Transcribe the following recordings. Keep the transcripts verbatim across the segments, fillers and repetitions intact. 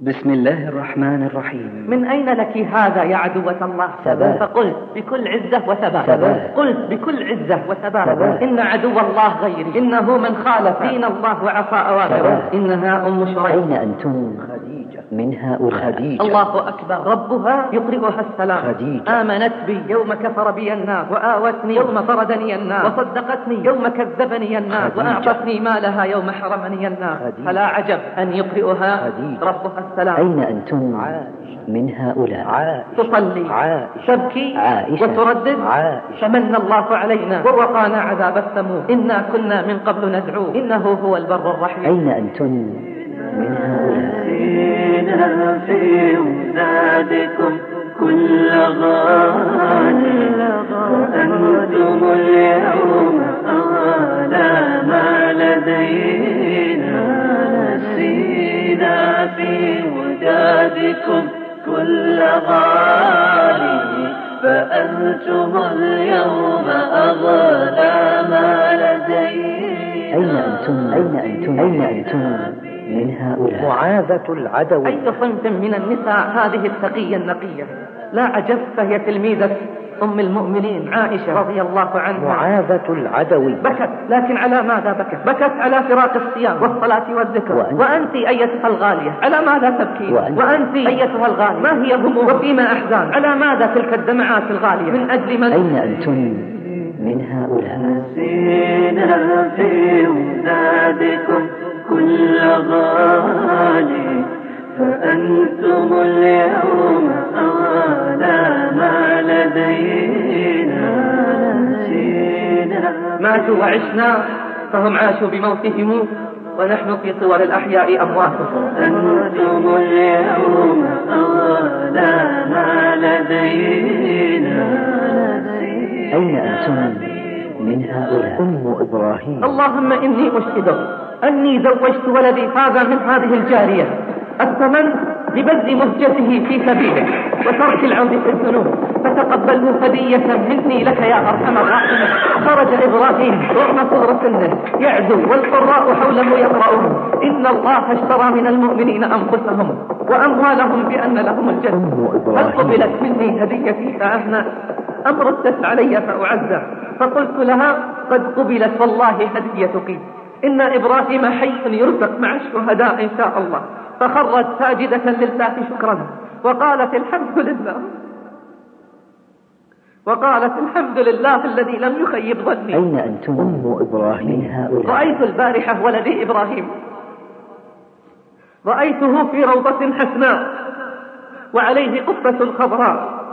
بسم الله الرحمن الرحيم. من أين لك هذا يا عدوة الله؟ ثبات. فقلت بكل عزة وثبات. ثبات. قلت بكل عزة وثبات. ثبات. إن عدو الله غيري، إنه من خالف دين الله وعصى أوامره. إنها أم شريح. أين أنتم خديجة من هؤلاء؟ خديجة. الله أكبر. ربها يقرئها السلام. خديجة. آمنت بي يوم كفر بي الناس، وآوتني يوم طردني الناس، وصدقتني يوم كذبني الناس، وأعطتني مالها يوم حرمني الناس. خديجة. فلا عجب أن يقرئها خديجة. ربها السلام. أين أنتم من هؤلاء؟ عائشة. تصلي، عائشة. تبكي، عائشة. وتردد، عائشة. فمن الله علينا ووقانا عذاب السموم، إنا كنا من قبل ندعوه إنه هو البر الرحيم. أين أنتم من هؤلاء؟ سينا في ولادكم كل غالي، وأنتم اليوم أغلى ما لدينا. نسينا في ودادكم كل غالي، فأنتم اليوم أغلى ما لدينا. أين أنتم؟ أين أنتم؟ أين أنتم من هؤلاء؟ معاذة العدو. أي صنف من النساء هذه التقية النقية؟ لا عجب، فهي تلميذة أم المؤمنين عائشة رضي الله عنها. معاذة العدو. بكت، لكن على ماذا بكت؟ بكت على فراق الصيام والصلاة والذكر. وأنت, وأنت أيتها الغالية على ماذا تبكين؟ وأنت, وأنت أيتها الغالية ما هي هموم وفيما أحزان؟ على ماذا تلك الدمعات الغالية؟ من أجل من؟ أين أنتم من هؤلاء؟ نسينا في ولادكم كل غالي، فأنتم اليوم أغلى ما لدينا. نسينا. ماتوا وعشنا فهم عاشوا بموتهم، ونحن في صور الأحياء أمواتهم. أنتم اليوم أغلى ما لدينا. أين أنتم من هؤلاء؟ أم إبراهيم. اللهم إني أشهدك أني زوجت ولدي هذا من هذه الجارية الثمن لبذل مهجته في سبيلك وترك العود في الذنوب، فتقبله هدية مني لك يا أرحم الراحمين. خرج إبراهيم رغم صغر سنه يعدو والقراء حوله يقرؤون: إن الله اشترى من المؤمنين أنفسهم وأموالهم بأن لهم الجنة. هل قبلت مني هديتي فأهنأ أم ردت علي فأعزى؟ فقلت لها: قد قبلت والله هديتك، إن إبراهيم حي يرزق مع الشهداء إن شاء الله. فخرت ساجدة لله شكرا وقالت: الحمد لله، وقالت: الحمد لله الذي لم يخيب ظني. أين أنتم أم إبراهيم هؤلاء؟ رأيت البارحة ولدي إبراهيم، رأيته في روضة حسناء وعليه قبة خضراء،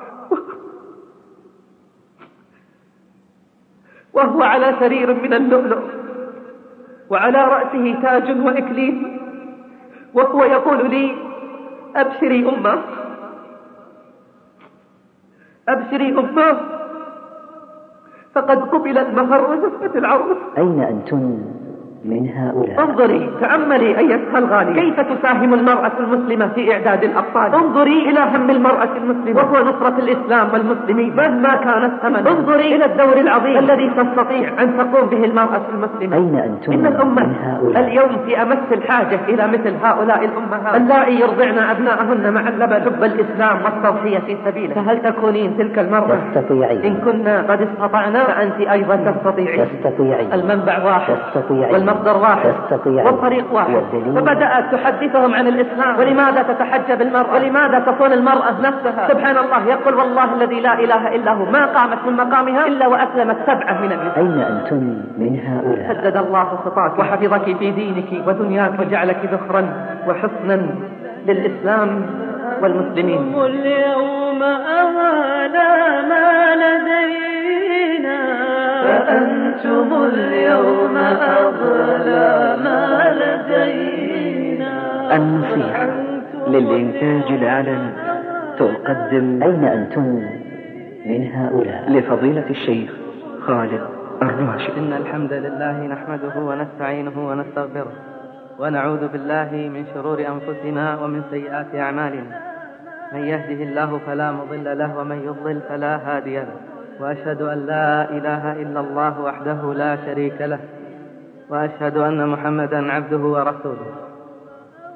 وهو على سرير من اللؤلؤ، وعلى رأسه تاج وإكليل، وهو يقول لي: أبشري أمه، أبشري أمه، فقد قبل المهر وزفت العروس. أين أنتم من هؤلاء؟ انظري، تأملي أيتها الغالية كيف تساهم المرأة المسلمة في إعداد الأطفال. انظري إلى هم المرأة المسلمة وهو نصرة الإسلام والمسلمين مهما كان الثمن. انظري إلى الدور العظيم الذي تستطيع أن تقوم به المرأة المسلمة. أين أنتم إن الأمة من هؤلاء؟ اليوم في أمس الحاجة إلى مثل هؤلاء الأمهات اللائي يرضعن أبناءهن مع اللبن حب الإسلام والتضحية في سبيله. فهل تكونين تلك المرأة؟ تستطيعين. إن كنا قد استطعنا فأنت أيضا تستطيعين. تستطيعين. المنبع واحد، تستطيعين. والمصدر واحد، تستطيعين. والطريق واحد. والدليل. فبدأت تحدثهم عن الإسلام، ولماذا تتحجب المرأة، ولماذا تصون المرأة نفسها. سبحان الله، يقول: والله الذي لا إله إلا هو ما قامت من مقامها إلا وأسلمت سبعة من النساء. أين أنتم من هؤلاء؟ سدد الله خطاك وحفظك في دينك ودنياك وجعلك ذخرا وحسنا للإسلام والمسلمين. أنتم اليوم أغلى ما لدينا، فأنتم اليوم أغلى ما لدينا. النصيحة للإنتاج الإعلامي تقدم: أين أنتم من هؤلاء؟ لفضيلة الشيخ خالد الراشد. إن الحمد لله نحمده ونستعينه ونستغفره، ونعوذ بالله من شرور أنفسنا ومن سيئات أعمالنا. من يهده الله فلا مضل له، ومن يضلل فلا هادي له. وأشهد أن لا إله إلا الله وحده لا شريك له، وأشهد أن محمدا عبده ورسوله.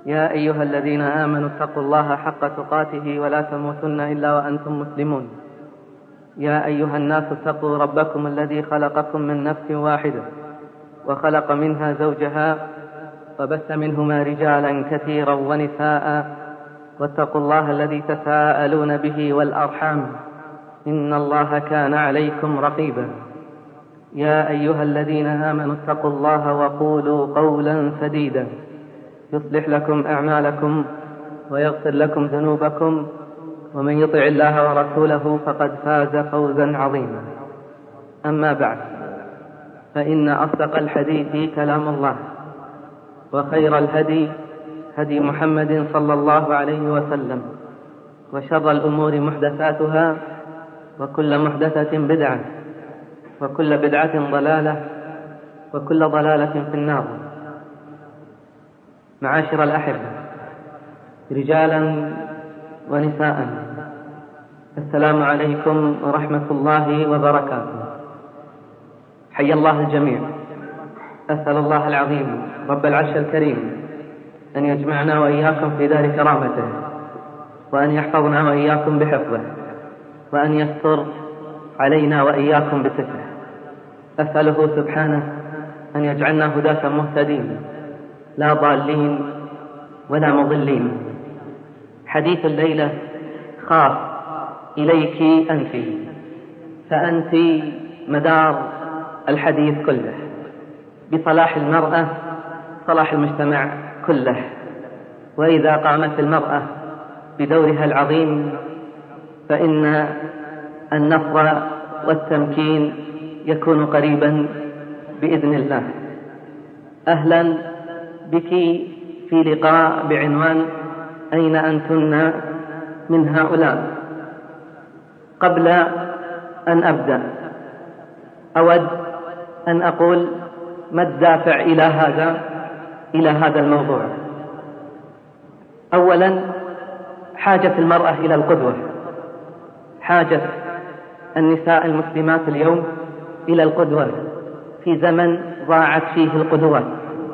يا أيها الذين آمنوا اتقوا الله حق تقاته ولا تموتن إلا وأنتم مسلمون. يا أيها الناس اتقوا ربكم الذي خلقكم من نفس واحدة وخلق منها زوجها وبث منهما رجالا كثيرا ونساء واتقوا الله الذي تساءلون به والأرحام إن الله كان عليكم رقيبا. يا أيها الذين آمنوا اتقوا الله وقولوا قولا سديدا يصلح لكم أعمالكم ويغفر لكم ذنوبكم ومن يطع الله ورسوله فقد فاز فوزا عظيما. أما بعد، فإن أصدق الحديث كلام الله، وخير الهدي هدي محمد صلى الله عليه وسلم، وشر الأمور محدثاتها، وكل محدثة بدعة، وكل بدعة ضلالة، وكل ضلالة في النار. معاشر الأحبة، رجالا ونساء، السلام عليكم ورحمة الله وبركاته. حي الله الجميع. أسأل الله العظيم رب العرش الكريم أن يجمعنا وإياكم في دار كرامته، وأن يحفظنا وإياكم بحفظه، وأن يستر علينا وإياكم بستره. أسأله سبحانه أن يجعلنا هداة مهتدين لا ضالين ولا مضلين. حديث الليلة خاص إليك أنت، فأنت مدار الحديث كله. بصلاح المرأة صلاح المجتمع كله، وإذا قامت المرأة بدورها العظيم فإن النصر والتمكين يكون قريبا بإذن الله. أهلا بك في لقاء بعنوان أين أنتن من هؤلاء. قبل أن أبدأ أود أن أقول ما الدافع إلى هذا إلى هذا الموضوع. أولا، حاجة المرأة إلى القدوة، حاجة النساء المسلمات اليوم إلى القدوة في زمن ضاعت فيه القدوات.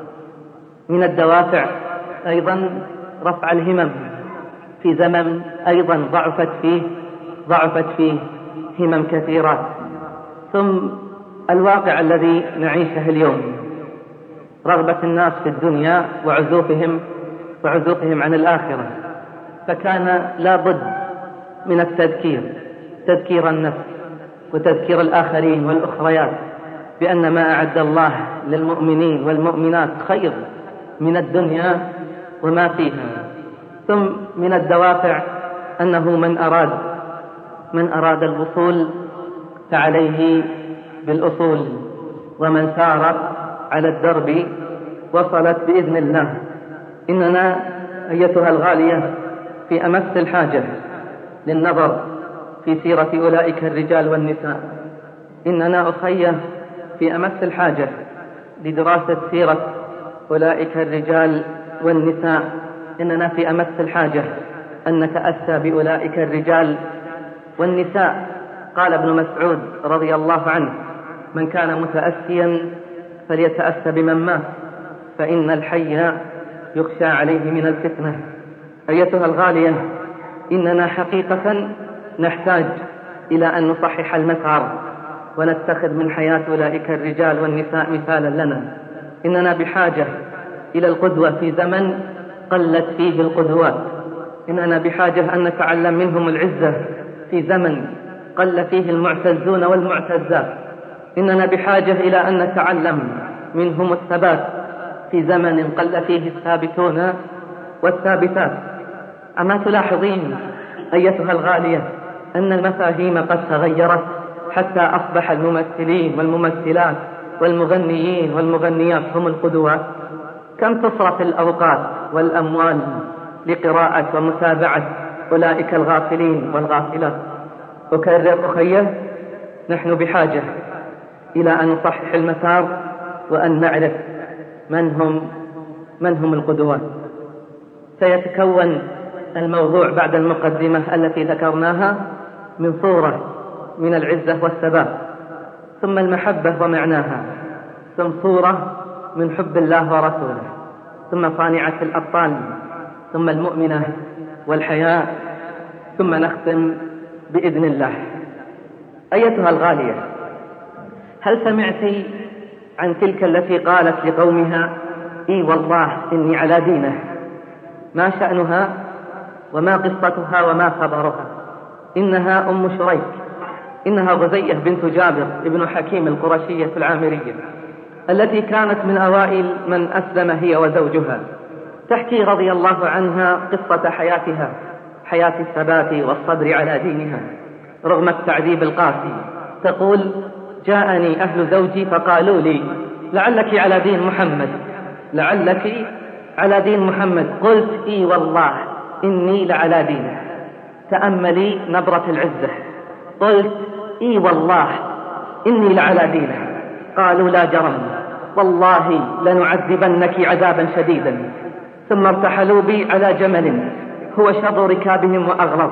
من الدوافع أيضا رفع الهمم في زمن أيضا ضعفت فيه ضعفت فيه همم كثيرات. ثم الواقع الذي نعيشه اليوم، رغبة الناس في الدنيا وعزوفهم وعزوفهم عن الآخرة، فكان لا بد من التذكير، تذكير النفس وتذكير الآخرين والأخريات بأن ما أعد الله للمؤمنين والمؤمنات خير من الدنيا وما فيها. ثم من الدوافع أنه من أراد من أراد الوصول فعليه بالأصول، ومن سار على الدرب وصلت بإذن الله. إننا أيتها الغالية في أمس الحاجة للنظر في سيرة أولئك الرجال والنساء. إننا أخية في أمس الحاجة لدراسة سيرة أولئك الرجال والنساء. إننا في أمس الحاجة أن نتأسى بأولئك الرجال والنساء. قال ابن مسعود رضي الله عنه: من كان متأسيا فليتأسى بمن مات، فإن الحي يخشى عليه من الفتنة. أيتها الغالية، إننا حقيقة نحتاج إلى أن نصحح المسار ونتخذ من حياة أولئك الرجال والنساء مثالا لنا. إننا بحاجة إلى القدوة في زمن قلت فيه القدوات. إننا بحاجة أن نتعلم منهم العزة في زمن قل فيه المعتزون والمعتزات. إننا بحاجة إلى أن نتعلم منهم الثبات في زمن قل فيه الثابتون والثابتات. أما تلاحظين أيتها الغالية أن المفاهيم قد تغيرت حتى أصبح الممثلين والممثلات والمغنيين والمغنيات هم القدوات؟ كم تصرف الأوقات والأموال لقراءة ومتابعة أولئك الغافلين والغافلات. أكرر أخيه، نحن بحاجة إلى أن نصحح المسار وأن نعرف من هم من هم القدوات. سيتكون الموضوع بعد المقدمة التي ذكرناها من صورة من العزة والثبات، ثم المحبة ومعناها، ثم صورة من حب الله ورسوله، ثم صانعة الأبطال، ثم المؤمنة والحياء، ثم نختم بإذن الله. أيتها الغالية، هل سمعت عن تلك التي قالت لقومها إي والله إني على دينه؟ ما شأنها وما قصتها وما خبرها؟ إنها أم شريك، إنها غزية بنت جابر ابن حكيم القرشية العامرية، التي كانت من أوائل من أسلم هي وزوجها. تحكي رضي الله عنها قصة حياتها، حياة الثبات والصبر على دينها رغم التعذيب القاسي. تقول: جاءني أهل زوجي فقالوا لي لعلك على دين محمد، لعلك على دين محمد. قلت: إي والله إني لعلى دينه. تأملي نبرة العزة. قلت: إي والله إني لعلى دينه. قالوا: لا جرم، والله لنعذبنك عذابا شديدا. ثم ارتحلوا بي على جمل هو شر ركابهم وأغلظ،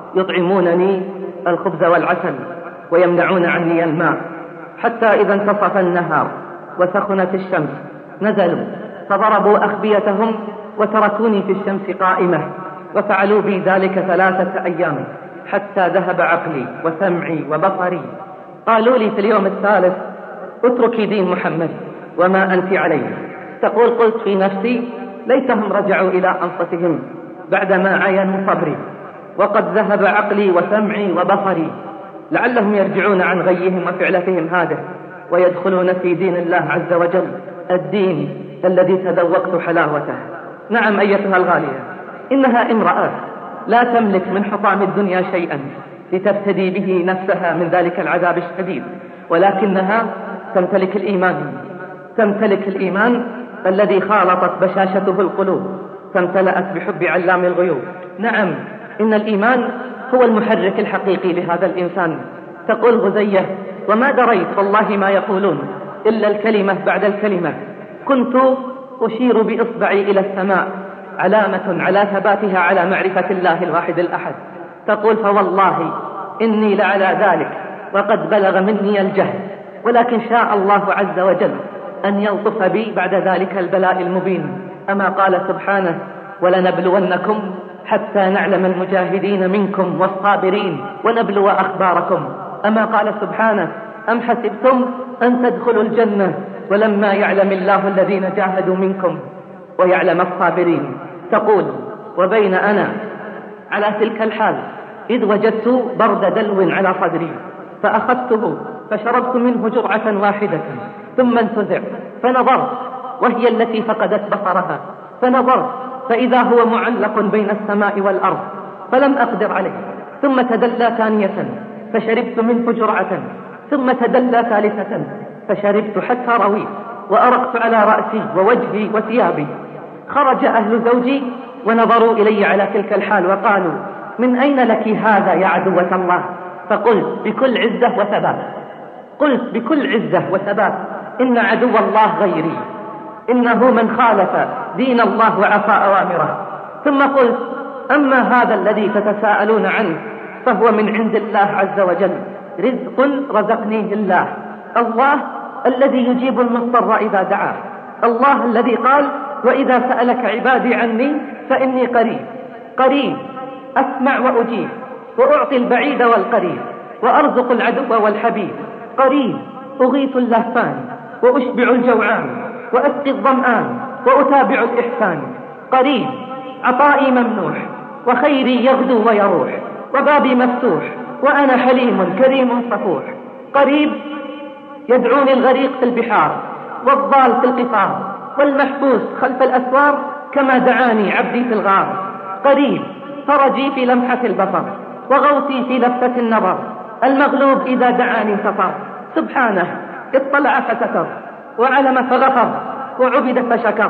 يطعمونني الخبز والعسل ويمنعون عني الماء، حتى إذا انتصف النهار وسخنت الشمس نزلوا فضربوا أخبيتهم وتركوني في الشمس قائمة، وفعلوا بي ذلك ثلاثة أيام حتى ذهب عقلي وسمعي وبصري. قالوا لي في اليوم الثالث: اتركي دين محمد وما أنت عليه. تقول: قلت في نفسي: ليتهم رجعوا إلى أنفسهم بعدما عاينوا صبري، وقد ذهب عقلي وسمعي وبصري، لعلهم يرجعون عن غيهم وفعلتهم هذا ويدخلون في دين الله عز وجل، الدين الذي تذوقت حلاوته. نعم أيتها الغالية، إنها امرأة لا تملك من حطام الدنيا شيئا لتفتدي به نفسها من ذلك العذاب الشديد، ولكنها تمتلك الإيمان، تمتلك الإيمان الذي خالطت بشاشته القلوب، فامتلأت بحب علام الغيوب. نعم، إن الإيمان هو المحرك الحقيقي لهذا الإنسان. تقول غزية: وما دريت والله ما يقولون إلا الكلمة بعد الكلمة، كنت أشير بإصبعي إلى السماء، علامة على ثباتها على معرفة الله الواحد الأحد. تقول: فوالله إني لعلى ذلك وقد بلغ مني الجهل، ولكن شاء الله عز وجل أن يلطف بي بعد ذلك البلاء المبين. أما قال سبحانه: ولنبلونكم حتى نعلم المجاهدين منكم والصابرين ونبلو أخباركم. أما قال سبحانه: أم حسبتم أن تدخلوا الجنة ولما يعلم الله الذين جاهدوا منكم ويعلم الصابرين. تقول: وبين أنا على تلك الحال إذ وجدت برد دلو على صدري، فأخذته فشربت منه جرعة واحدة، ثم انتزع فنظرت وهي التي فقدت بصرها، فنظرت فإذا هو معلق بين السماء والأرض، فلم أقدر عليه. ثم تدلى ثانية فشربت منه جرعة، ثم تدلى ثالثة فشربت حتى رويت، وأرقت على رأسي ووجهي وثيابي. خرج أهل زوجي ونظروا إلي على تلك الحال وقالوا: من أين لك هذا يا عدوة الله؟ فقلت بكل عزة وثبات، قلت بكل عزة وثبات: إن عدو الله غيري، إنه من خالف دين الله وعصى أوامره. ثم قلت: أما هذا الذي تتساءلون عنه فهو من عند الله عز وجل، رزق رزقنيه الله، الله الذي يجيب المضطر إذا دعاه، الله الذي قال: وإذا سألك عبادي عني فإني قريب، قريب أسمع وأجيب، وأعطي البعيد والقريب، وأرزق العدو والحبيب، قريب أغيث اللهفان وأشبع الجوعان وأسقي الظمآن وأتابع الإحسان، قريب عطائي ممنوح وخيري يغدو ويروح، وبابي مفتوح وأنا حليم كريم صفوح، قريب يدعوني الغريق في البحار والضال في القفار والمحبوس خلف الأسوار كما دعاني عبدي في الغار، قريب فرجي في لمحة البصر وغوثي في لفتة النظر، المغلوب إذا دعاني انتصر، سبحانه اطلع فستر وعلم فغفر وعبد فشكر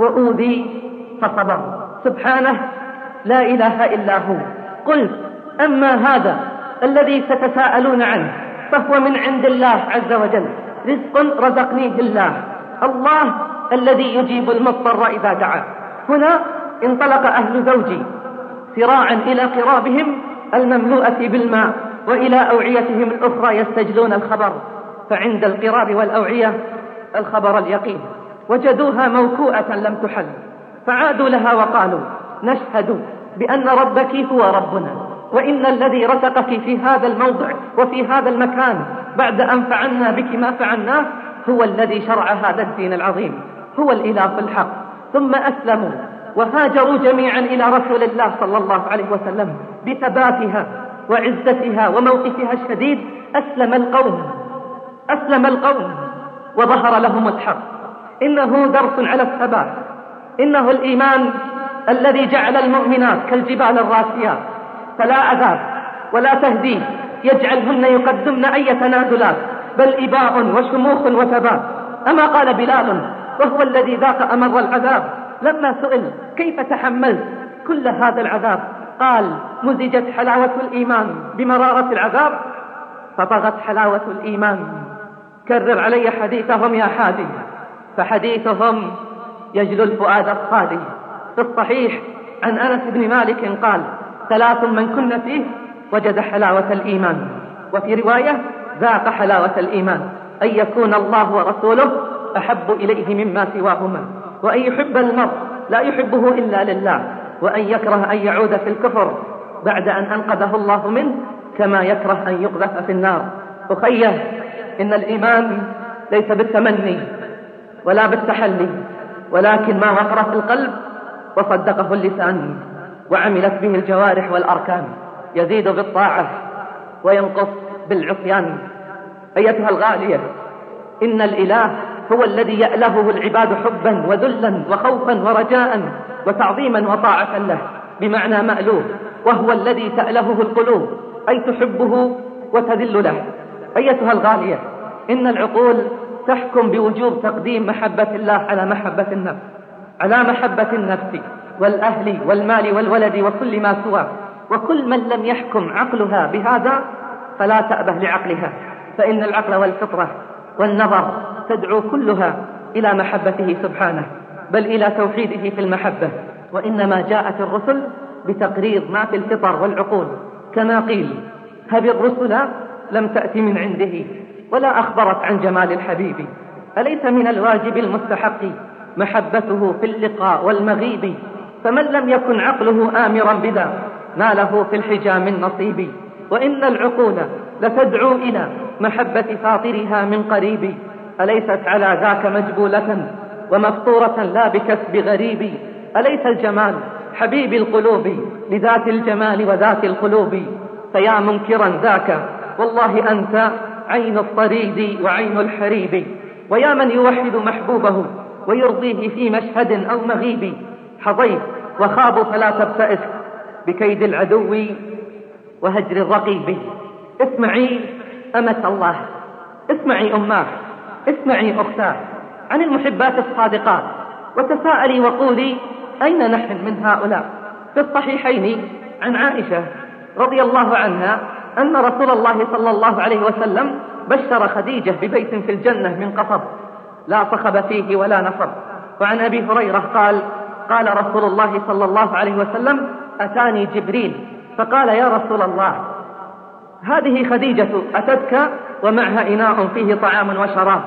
وأوذي فصبر، سبحانه لا إله إلا هو. قلت: أما هذا الذي تتساءلون عنه فهو من عند الله عز وجل، رزق رزقنيه الله، الله الذي يجيب المضطر إذا دعا. هنا انطلق أهل زوجي سراعا إلى قرابهم المملوءة بالماء وإلى أوعيتهم الأخرى يستجلون الخبر، فعند القراب والأوعية الخبر اليقين وجدوها موكوءة لم تحل، فعادوا لها وقالوا: نشهد بأن ربك هو ربنا، وإن الذي رزقك في هذا الموضع وفي هذا المكان بعد أن فعلنا بك ما فعلناه هو الذي شرع هذا الدين العظيم، هو الإله الحق. ثم أسلموا وهاجروا جميعا إلى رسول الله صلى الله عليه وسلم بثباتها وعزتها وموقفها الشديد. أسلم القوم أسلم القوم وظهر لهم الحق. إنه درس على الثبات، إنه الإيمان الذي جعل المؤمنات كالجبال الراسيات، فلا عذاب ولا تهديد يجعلهن يقدمن أي تنازلات، بل إباء وشموخ وثبات. أما قال بلال وهو الذي ذاق أمر العذاب لما سئل: كيف تحملت كل هذا العذاب؟ قال: مزجت حلاوة الإيمان بمرارة العذاب فطغت حلاوة الإيمان. كرر علي حديثهم يا حادي، فحديثهم يجلو الفؤاد الصادي. في الصحيح عن أنس بن مالك قال: ثلاث من كن فيه وجد حلاوة الإيمان. وفي رواية: ذاق حلاوة الإيمان، أن يكون الله ورسوله أحب إليه مما سواهما، وأن يحب المرء لا يحبه إلا لله، وأن يكره أن يعود في الكفر بعد أن أنقذه الله منه كما يكره أن يقذف في النار. أخيه، إن الإيمان ليس بالتمني ولا بالتحلي، ولكن ما وقر في القلب وصدقه اللسان وعملت به الجوارح والأركان، يزيد بالطاعة وينقص بالعصيان. أيتها الغالية، إن الإله هو الذي يألهه العباد حبا وذلا وخوفا ورجاء وتعظيما وطاعة له بمعنى مألوه، وهو الذي تألهه القلوب أي تحبه وتذل له. أيتها الغالية، إن العقول تحكم بوجوب تقديم محبة الله على محبة النفس، على محبة النفس والأهل والمال والولد وكل ما سواه. وكل من لم يحكم عقلها بهذا فلا تأبه لعقلها، فإن العقل والفطرة والنظر تدعو كلها إلى محبته سبحانه، بل إلى توحيده في المحبة. وإنما جاءت الرسل بتقرير ما في الفطر والعقول، كما قيل: هذه الرسل لم تأتي من عنده ولا أخبرت عن جمال الحبيب. أليس من الواجب المستحق محبته في اللقاء والمغيب؟ فمن لم يكن عقله آمرا بذا ما له في الحجى من نصيب. وإن العقول لتدعو إلى محبة فاطرها من قريب، أليست على ذاك مجبولة ومفطورة لا بكسب غريب. أليس الجمال حبيب القلوب لذات الجمال وذات القلوب؟ فيا منكرا ذاك والله أنت عين الطريد وعين الحريب. ويا من يوحد محبوبه ويرضيه في مشهد أو مغيب، حظيت وخابوا فلا تبتئس بكيد العدو وهجر الرقيب. اسمعي أمة الله، اسمعي أماه، اسمعي أختاه عن المحبات الصادقات، وتساءلي وقولي: أين نحن من هؤلاء؟ في الصحيحين عن عائشة رضي الله عنها أن رسول الله صلى الله عليه وسلم بشر خديجة ببيت في الجنة من قصب لا صخب فيه ولا نصب. وعن أبي هريرة قال: قال رسول الله صلى الله عليه وسلم: أتاني جبريل فقال: يا رسول الله، هذه خديجة أتتك ومعها إناء فيه طعام وشراب،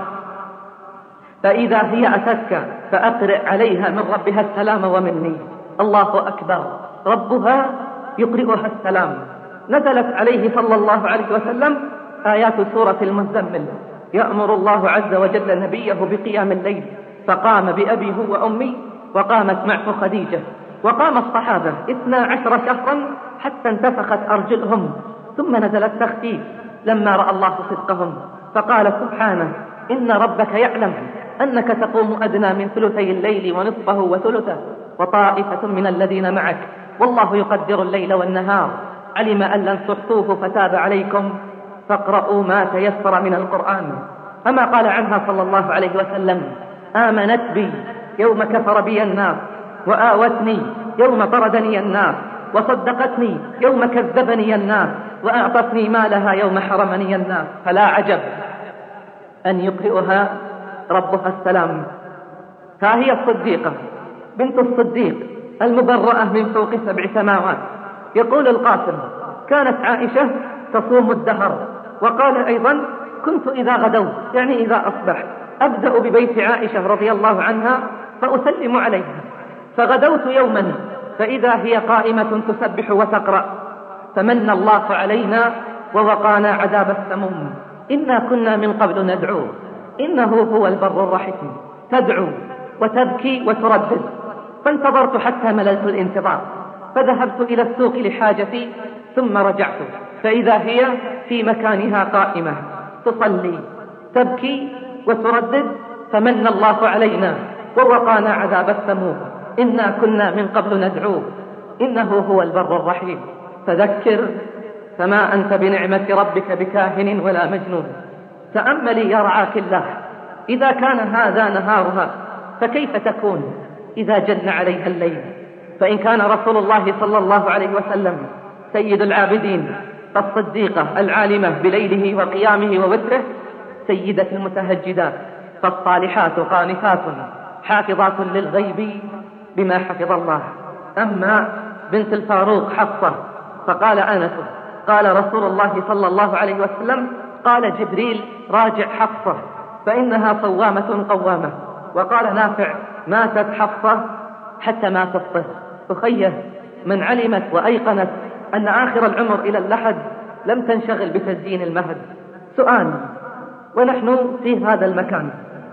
فإذا هي أتتك فأقرئ عليها من ربها السلام ومني. الله أكبر، ربها يقرئها السلام. نزلت عليه صلى الله عليه وسلم آيات سورة المزمل: يأمر الله عز وجل نبيه بقيام الليل، فقام بأبي هو وأمي، وقامت معه خديجة، وقام الصحابة اثنا عشر شهرا حتى انتفخت أرجلهم، ثم نزل التخفيف لما رأى الله صدقهم، فقال سبحانه: إن ربك يعلم أنك تقوم أدنى من ثلثي الليل ونصفه وثلثه وطائفة من الذين معك، والله يقدر الليل والنهار، علم أن لن تحصوه فتاب عليكم فاقرؤوا ما تيسر من القرآن. أما قال عنها صلى الله عليه وسلم: آمنت بي يوم كفر بي الناس، وآوتني يوم طردني الناس، وصدقتني يوم كذبني الناس، وأعطتني مالها يوم حرمني الناس. فلا عجب أن يقرئها ربها السلام. ها هي الصديقة بنت الصديق المبرأة من فوق سبع سماوات. يقول القاسم: كانت عائشة تصوم الدهر. وقال أيضا: كنت إذا غدوت يعني إذا أصبح أبدأ ببيت عائشة رضي الله عنها فأسلم عليها، فغدوت يوما فإذا هي قائمة تسبح وتقرأ: فمن الله علينا ووقانا عذاب السموم إنا كنا من قبل ندعوه إنه هو البر الرحيم. تدعو وتبكي وتردد. فانتظرت حتى مللت الانتظار، فذهبت إلى السوق لحاجتي ثم رجعت فإذا هي في مكانها قائمة تصلي تبكي وتردد: فمن الله علينا ووقانا عذاب السموم إنا كنا من قبل ندعوه إنه هو البر الرحيم. فذكر فما أنت بنعمة ربك بكاهن ولا مجنون. تأملي يا رعاك الله، إذا كان هذا نهارها فكيف تكون إذا جن عليها الليل؟ فإن كان رسول الله صلى الله عليه وسلم سيد العابدين الصديقة العالمة بليله وقيامه ووتره، سيدة المتهجدات، فالصالحات قانتات حافظات للغيب بما حفظ الله. أما بنت الفاروق حفصة فقال أنس قال رسول الله صلى الله عليه وسلم: قال جبريل: راجع حفصة فإنها صوامة قوامة. وقال نافع: ماتت حفصة حتى مات الطفل. أخيه، من علمت وأيقنت أن آخر العمر إلى اللحد لم تنشغل بتزيين المهد. سؤال: ونحن في هذا المكان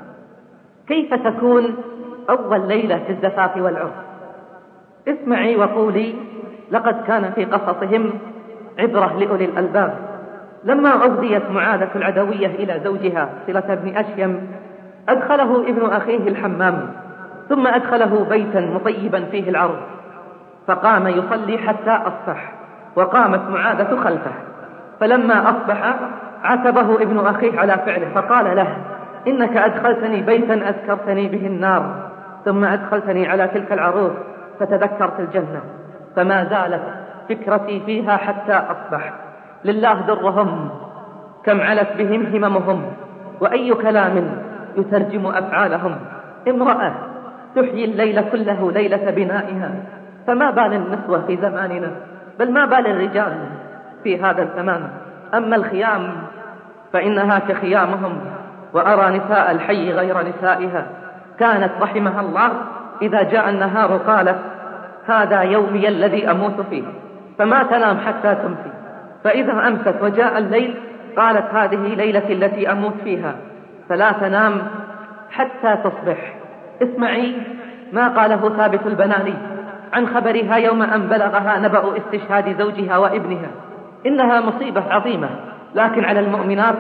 كيف تكون أول ليلة في الزفاف والعرس؟ اسمعي وقولي: لقد كان في قصصهم عبرة لأولي الألباب. لما عزيت معاذة العدوية إلى زوجها صلة بن أشيم، أدخله ابن أخيه الحمام، ثم أدخله بيتا مطيبا فيه العرض، فقام يصلي حتى أصبح، وقامت معاذة خلفه. فلما أصبح عاتبه ابن أخيه على فعله، فقال له: إنك أدخلتني بيتا أذكرتني به النار، ثم أدخلتني على تلك العروس فتذكرت الجنة. فما زالت فكرتي فيها حتى أصبح. لله درهم كم علت بهم هممهم، وأي كلام يترجم أفعالهم. امرأة تحيي الليل كله ليلة بنائها، فما بال النسوة في زماننا، بل ما بال الرجال في هذا الزمان. أما الخيام فإنها كخيامهم، وأرى نساء الحي غير نسائها. كانت رحمها الله إذا جاء النهار قالت: هذا يومي الذي أموت فيه، فما تنام حتى تمسي. فإذا أمست وجاء الليل قالت: هذه ليلتي التي أموت فيها، فلا تنام حتى تصبح. اسمعي ما قاله ثابت البناني عن خبرها يوم أن بلغها نبأ استشهاد زوجها وابنها: إنها مصيبة عظيمة، لكن على المؤمنات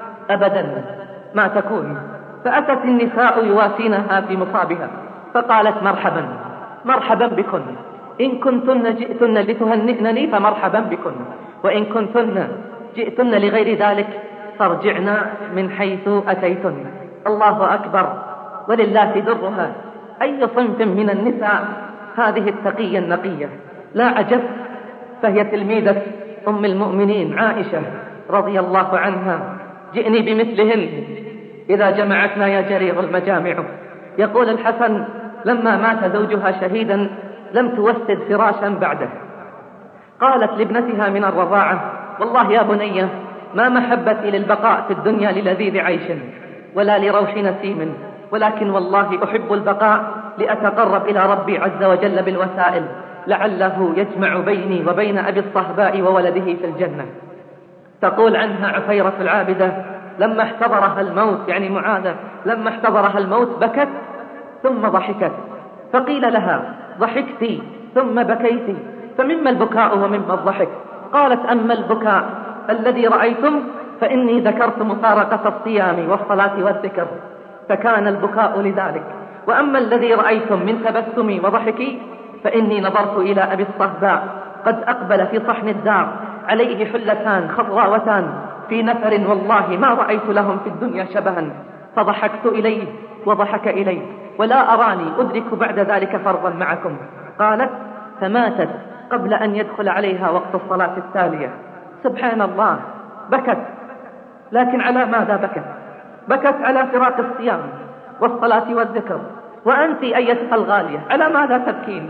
أبدا ما تكون. فأتت النساء يواسينها في مصابها، فقالت: مرحبا مرحبا بكن، إن كنتن جئتن لتهنئنني فمرحبا بكن، وإن كنتن جئتن لغير ذلك فارجعنا من حيث أتيتن. الله أكبر ولله درها. أي صنف من النساء هذه التقية النقية؟ لا عجب فهي تلميذة أم المؤمنين عائشة رضي الله عنها. جئني بمثلهن إذا جمعتنا يا جرير المجامع. يقول الحسن: لما مات زوجها شهيدا لم توسد فراشا بعده. قالت لابنتها من الرضاعة: والله يا بنية ما محبتي للبقاء في الدنيا للذيذ عيش ولا لروح نسيم، ولكن والله أحب البقاء لأتقرب إلى ربي عز وجل بالوسائل، لعله يجمع بيني وبين أبي الصهباء وولده في الجنة. تقول عنها عفيرة العابدة: لما احتضرها الموت، يعني معاذة، لما احتضرها الموت بكت ثم ضحكت، فقيل لها: ضحكتي ثم بكيتي، فمما البكاء ومما الضحك؟ قالت: أما البكاء الذي رأيتم فإني ذكرت مفارقة الصيام والصلاة والذكر، فكان البكاء لذلك. وأما الذي رأيتم من تبسمي وضحكي فإني نظرت إلى أبي الصهباء قد أقبل في صحن الدار عليه حلتان خضراوتان في نفر، والله ما رأيت لهم في الدنيا شبها، فضحكت إليه وضحك إليه، ولا أراني أدرك بعد ذلك فرضا معكم. قالت: فماتت قبل أن يدخل عليها وقت الصلاة التالية. سبحان الله، بكت، لكن على ماذا بكت؟ بكت على فراق الصيام والصلاة والذكر. وأنت أيتها الغالية على ماذا تبكين؟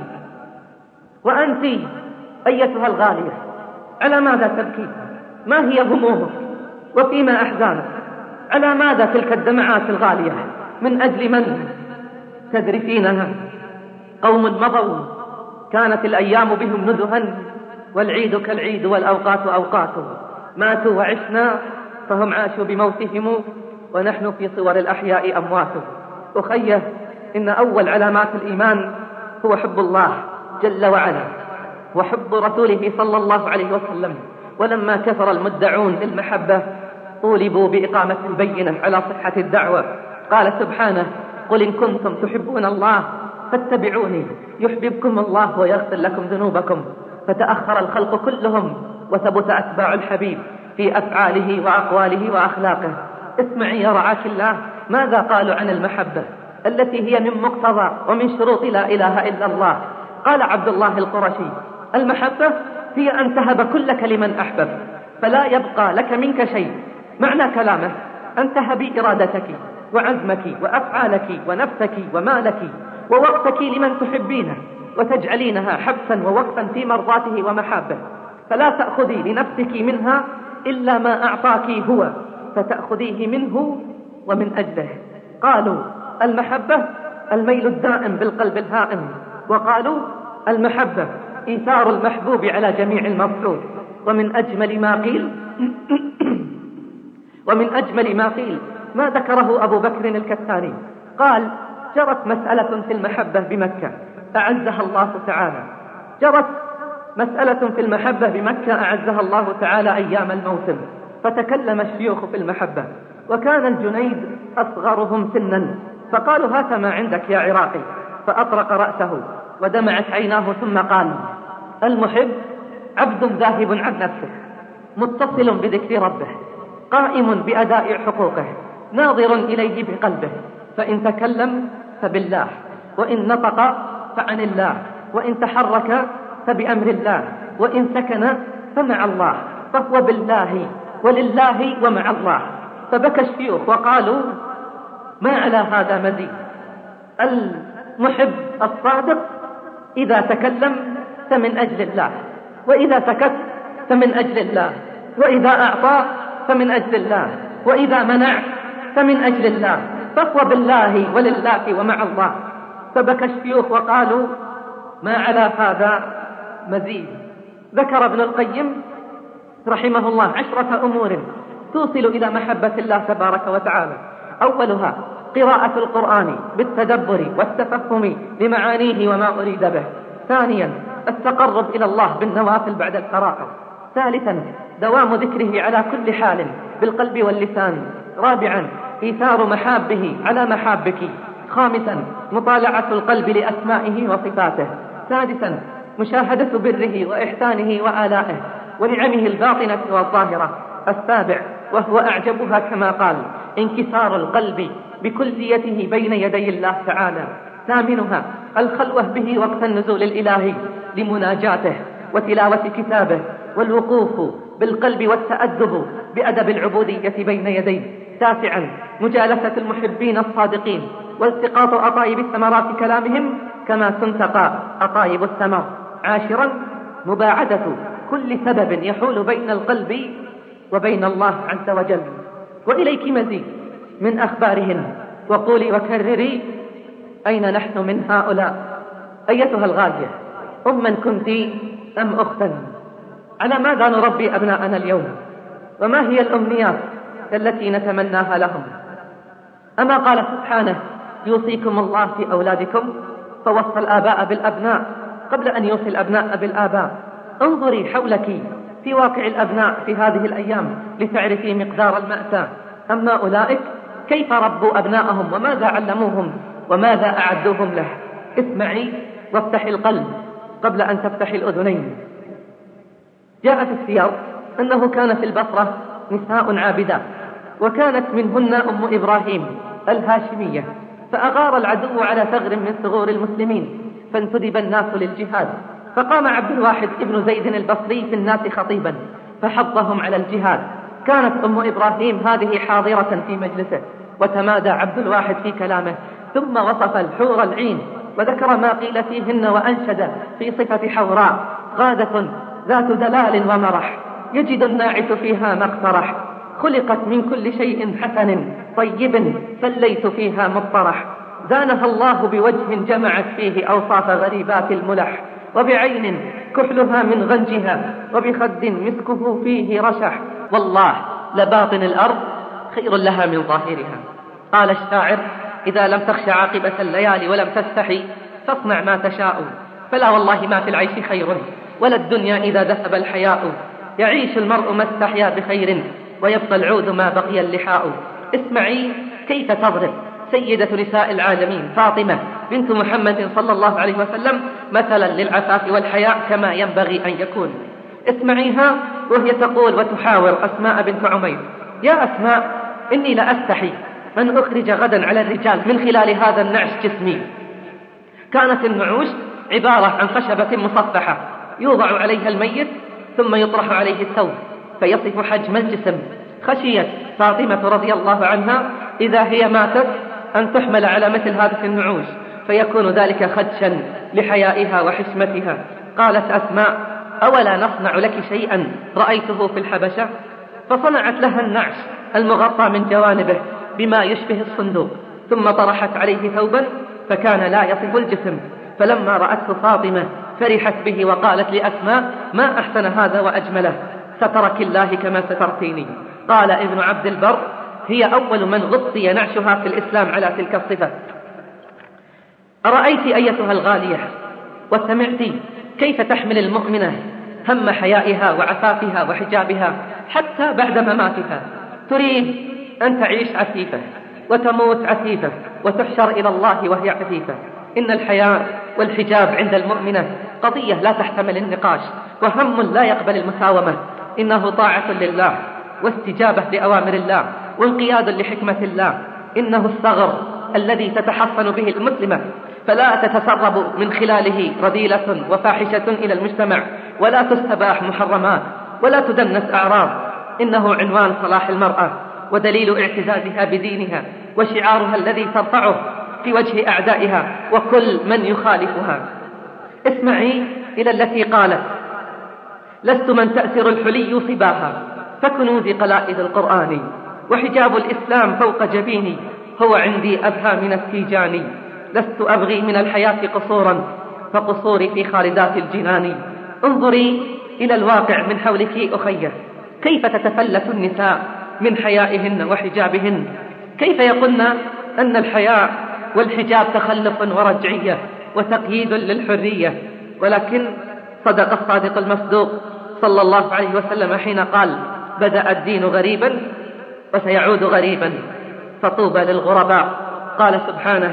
وأنت أيتها الغالية على ماذا تبكين؟ ما هي همومك وفيما أحزانك؟ على ماذا تلك الدمعات الغالية؟ من أجل من تذرفينها؟ قوم مضوا كانت الأيام بهم نزها، والعيد كالعيد والأوقات أوقات، ماتوا وعشنا فهم عاشوا بموتهم، ونحن في صور الأحياء أموات. أخيه، إن أول علامات الإيمان هو حب الله جل وعلا وحب رسوله صلى الله عليه وسلم. ولما كثر المدعون للمحبة طولبوا بإقامة البينة على صحة الدعوة. قال سبحانه: قل إن كنتم تحبون الله فاتبعوني يحببكم الله ويغفر لكم ذنوبكم. فتأخر الخلق كلهم وثبت أتباع الحبيب في أفعاله وأقواله وأخلاقه. اسمعي يا رعاك الله ماذا قالوا عن المحبة التي هي من مقتضى ومن شروط لا إله إلا الله. قال عبد الله القرشي: المحبة هي أن تهب كلك لمن أحبب فلا يبقى لك منك شيء. معنى كلامه أن تهبي إرادتك وعزمك وأفعالك ونفسك ومالك ووقتك لمن تحبينه، وتجعلينها حبسا ووقفا في مرضاته ومحابه، فلا تأخذي لنفسك منها إلا ما أعطاك هو، فتأخذيه منه ومن أجله. قالوا المحبة الميل الدائم بالقلب الهائم، وقالوا المحبة إيثار المحبوب على جميع المبعوث. ومن أجمل ما قيل ومن أجمل ما قيل ما ذكره أبو بكر الكتاني. قال: جرت مسألة في المحبة بمكة أعزها الله تعالى جرت مسألة في المحبة بمكة أعزها الله تعالى أيام الموسم، فتكلم الشيوخ في المحبة، وكان الجنيد أصغرهم سنا، فقالوا: هات ما عندك يا عراقي، فأطرق رأسه ودمعت عيناه ثم قال: المحب عبد ذاهب عن نفسه، متصل بذكر ربه، قائم بأداء حقوقه، ناظر إليه بقلبه، فإن تكلم فبالله، وإن نطق فعن الله، وإن تحرك فبأمر الله، وإن سكن فمع الله، فهو بالله ولله ومع الله. فبكى الشيوخ وقالوا: ما على هذا مزيد. المحب الصادق إذا تكلم فمن أجل الله، وإذا سكت فمن أجل الله، وإذا أعطى فمن أجل الله، وإذا منع فمن أجل الله، فهو بالله ولله ومع الله. فبكى الشيوخ وقالوا: ما على هذا مزيد. ذكر ابن القيم رحمه الله عشرة أمور توصل إلى محبة الله تبارك وتعالى. أولها قراءة القرآن بالتدبر والتفهم لمعانيه وما أريد به. ثانيا التقرب إلى الله بالنوافل بعد الفرائض. ثالثا دوام ذكره على كل حال بالقلب واللسان. رابعا إيثار محابه على محابك. خامسا مطالعة القلب لأسمائه وصفاته. سادسا مشاهدة بره وإحسانه وآلائه ونعمه الباطنة والظاهرة. السابع وهو أعجبها كما قال انكسار القلب بكليته بين يدي الله تعالى. ثامنها الخلوة به وقت النزول الإلهي لمناجاته وتلاوة كتابه، والوقوف بالقلب والتأدب بأدب العبودية بين يديه. تاسعا مجالسة المحبين الصادقين والتقاط أطايب ثمرات كلامهم كما تنتقى أطايب الثمر. عاشرا مباعدة كل سبب يحول بين القلب وبين الله عز وجل. وإليك مزيد من أخبارهن، وقولي وكرري: أين نحن من هؤلاء؟ أيتها الغالية، أما كنت أم أختا؟ على ماذا نربي أبناءنا اليوم؟ وما هي الأمنيات التي نتمناها لهم؟ أما قال سبحانه: يوصيكم الله في أولادكم، فوصى الآباء بالأبناء قبل أن يوصي الأبناء بالآباء. انظري حولك في واقع الأبناء في هذه الأيام لتعرفي مقدار المأساة. أما أولئك كيف ربوا أبناءهم وماذا علموهم وماذا أعدوهم له؟ اسمعي وافتحي القلب قبل أن تفتحي الأذنين. جاء في السياق أنه كان في البصرة نساء عابدات، وكانت منهن أم إبراهيم الهاشمية، فأغار العدو على ثغر من ثغور المسلمين، فانتدب الناس للجهاد، فقام عبد الواحد ابن زيد البصري في الناس خطيبا فحضهم على الجهاد. كانت أم إبراهيم هذه حاضرة في مجلسه، وتمادى عبد الواحد في كلامه، ثم وصف الحور العين وذكر ما قيل فيهن، وأنشد في صفة حوراء غادة ذات دلال ومرح، يجد الناعس فيها ما اقترح، خلقت من كل شيء حسن طيب فالليث فيها مطرح، زانها الله بوجه جمعت فيه أوصاف غريبات الملح، وبعين كحلها من غنجها، وبخد مسكه فيه رشح، والله لباطن الأرض خير لها من ظاهرها. قال الشاعر: إذا لم تخش عاقبة الليالي ولم تستحي فاصنع ما تشاء، فلا والله ما في العيش خير ولا الدنيا إذا دثب الحياء. يعيش المرء ما استحيا بخير ويبقى العود ما بقي اللحاء. اسمعي كيف تضرب سيدة نساء العالمين فاطمة بنت محمد صلى الله عليه وسلم مثلا للعفاف والحياء كما ينبغي أن يكون. اسمعيها وهي تقول وتحاور أسماء بنت عمير: يا أسماء، إني لأستحي أن أخرج غدا على الرجال من خلال هذا النعش جسمي. كانت النعوش عبارة عن خشبة مصفحة يوضع عليها الميت ثم يطرح عليه الثوب فيصف حجم الجسم. خشيت فاطمة رضي الله عنها إذا هي ماتت أن تحمل على مثل هذه النعوش فيكون ذلك خدشا لحيائها وحشمتها. قالت أسماء: أولا نصنع لك شيئا رأيته في الحبشة؟ فصنعت لها النعش المغطى من جوانبه بما يشبه الصندوق، ثم طرحت عليه ثوبا فكان لا يصف الجسم. فلما رأته فاطمة فرحت به وقالت لأسماء: ما أحسن هذا وأجمله، سترك الله كما سترتيني. قال ابن عبد البر: هي أول من غطي نعشها في الإسلام على تلك الصفة. أرأيت أيتها الغالية وسمعت كيف تحمل المؤمنة هم حيائها وعفافها وحجابها حتى بعد مماتها؟ تريد أن تعيش عفيفة وتموت عفيفة وتحشر إلى الله وهي عفيفة. إن الحياء والحجاب عند المؤمنة قضية لا تحتمل النقاش، وهم لا يقبل المساومة. إنه طاعة لله واستجابة لأوامر الله وانقياد لحكمة الله. إنه الثغر الذي تتحصن به المسلمة، فلا تتسرب من خلاله رذيلة وفاحشة إلى المجتمع، ولا تستباح محرمات، ولا تدنس أعراض. إنه عنوان صلاح المرأة ودليل اعتزازها بدينها، وشعارها الذي ترفعه في وجه أعدائها وكل من يخالفها. اسمعي إلى التي قالت: لست من تأثر الحلي صباها، فكنوزي قلائد القرآن، وحجاب الإسلام فوق جبيني، هو عندي أبهى من التيجان. لست أبغي من الحياة قصورا، فقصوري في خالدات الجنان. انظري إلى الواقع من حولك أخيه، كيف تتفلت النساء من حيائهن وحجابهن، كيف يقولن أن الحياء والحجاب تخلف ورجعية وتقييد للحرية. ولكن صدق الصادق المصدوق صلى الله عليه وسلم حين قال: بدأ الدين غريبا وسيعود غريبا، فطوبى للغرباء. قال سبحانه: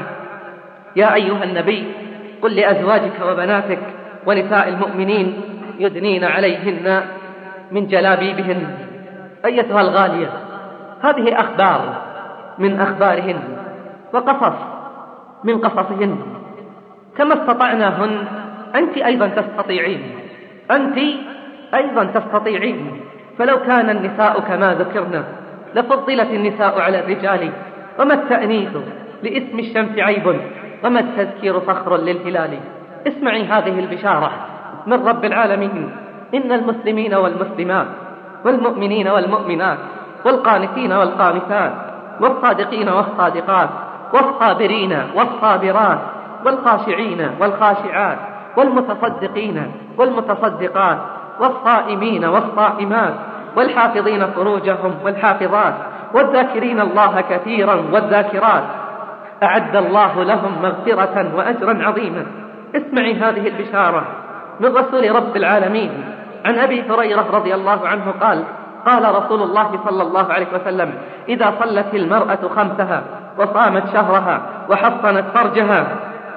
يا أيها النبي قل لأزواجك وبناتك ونساء المؤمنين يدنين عليهن من جلابيبهن. أيتها الغالية، هذه أخبار من أخبارهن وقصص من قصصهن، كما استطعناهن أنت أيضا تستطيعين، أنت أيضا تستطيعين. فلو كان النساء كما ذكرنا لفضلت النساء على الرجال، وما التأنيث لإثم الشمس عيب، وما التذكير فخر للهلال. اسمعي هذه البشارة من رب العالمين: إن المسلمين والمسلمات والمؤمنين والمؤمنات والقانتين والقانتات والصادقين والصادقات والصابرين والصابرات والخاشعين والخاشعات والمتصدقين والمتصدقات والصائمين والصائمات والحافظين فروجهم والحافظات والذاكرين الله كثيرا والذاكرات أعد الله لهم مغفرة وأجرا عظيما. اسمعي هذه البشارة من رسول رب العالمين عن أبي هريرة رضي الله عنه قال: قال رسول الله صلى الله عليه وسلم: إذا صلت المرأة خمسها وصامت شهرها وحصنت فرجها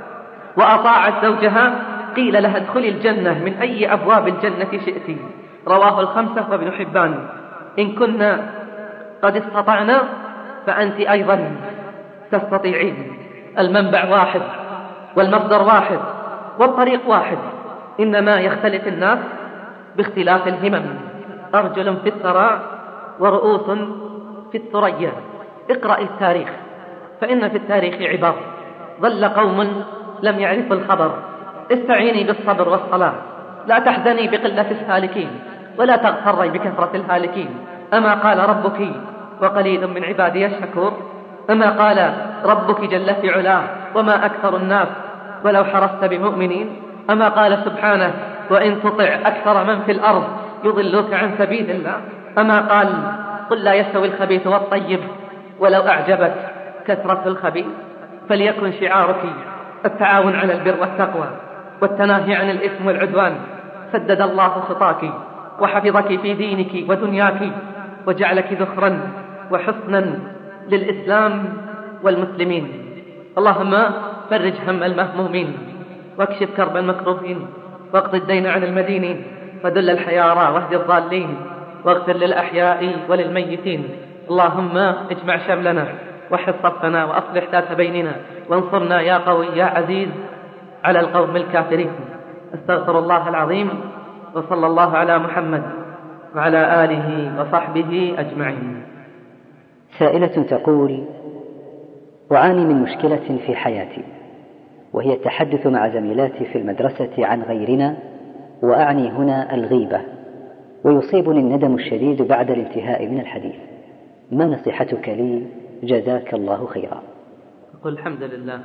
وأطاعت زوجها قيل لها ادخلي الجنة من أي أبواب الجنة شئت. رواه الخمسة وابن حبان. إن كنا قد استطعنا فأنت أيضا تستطيعين. المنبع واحد والمصدر واحد والطريق واحد، إنما يختلف الناس باختلاف الهمم. أرجل في الثراء ورؤوس في الثريا. اقرأ التاريخ فإن في التاريخ عبر. ظل قوم لم يعرفوا الخبر. استعيني بالصبر والصلاة، لا تحزني بقلة الهالكين ولا تغتري بكثرة الهالكين. أما قال ربك وقليل من عبادي الشكور؟ أما قال ربك جل في علاه وما أكثر الناس ولو حرصت بمؤمنين. أما قال سبحانه وإن تطع أكثر من في الأرض يضلوك عن سبيل الله. أما قال قل لا يستوي الخبيث والطيب ولو أعجبك كثرة الخبيث. فليكن شعارك التعاون على البر والتقوى والتناهي عن الإثم والعدوان. سدد الله خطاك وحفظك في دينك ودنياك وجعلك ذخرا وحصنا للإسلام والمسلمين. اللهم فرج هم المهمومين واكشف كرب المكروبين واقض الدين عن المدينين ودل الحيارى واهد الضالين واغفر للأحياء وللميتين. اللهم اجمع شملنا وحد صفنا وأصلح ذات بيننا وانصرنا يا قوي يا عزيز على القوم الكافرين. استغفر الله العظيم وصلى الله على محمد وعلى آله وصحبه أجمعين. سائلة تقول: أعاني من مشكلة في حياتي، وهي التحدث مع زميلاتي في المدرسة عن غيرنا، وأعني هنا الغيبة، ويصيبني الندم الشديد بعد الانتهاء من الحديث. ما نصيحتك لي؟ جزاك الله خيرا. أقول الحمد لله.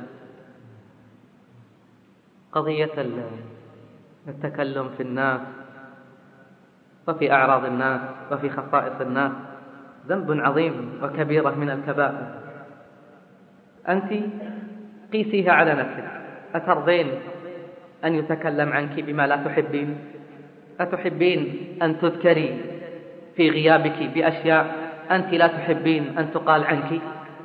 قضية التكلم في الناس وفي أعراض الناس وفي خصائص الناس ذنب عظيم وكبيرة من الكبائر. أنت قيسيها على نفسك. أترضين أن يتكلم عنك بما لا تحبين؟ أتحبين أن تذكري في غيابك بأشياء أنت لا تحبين أن تقال عنك؟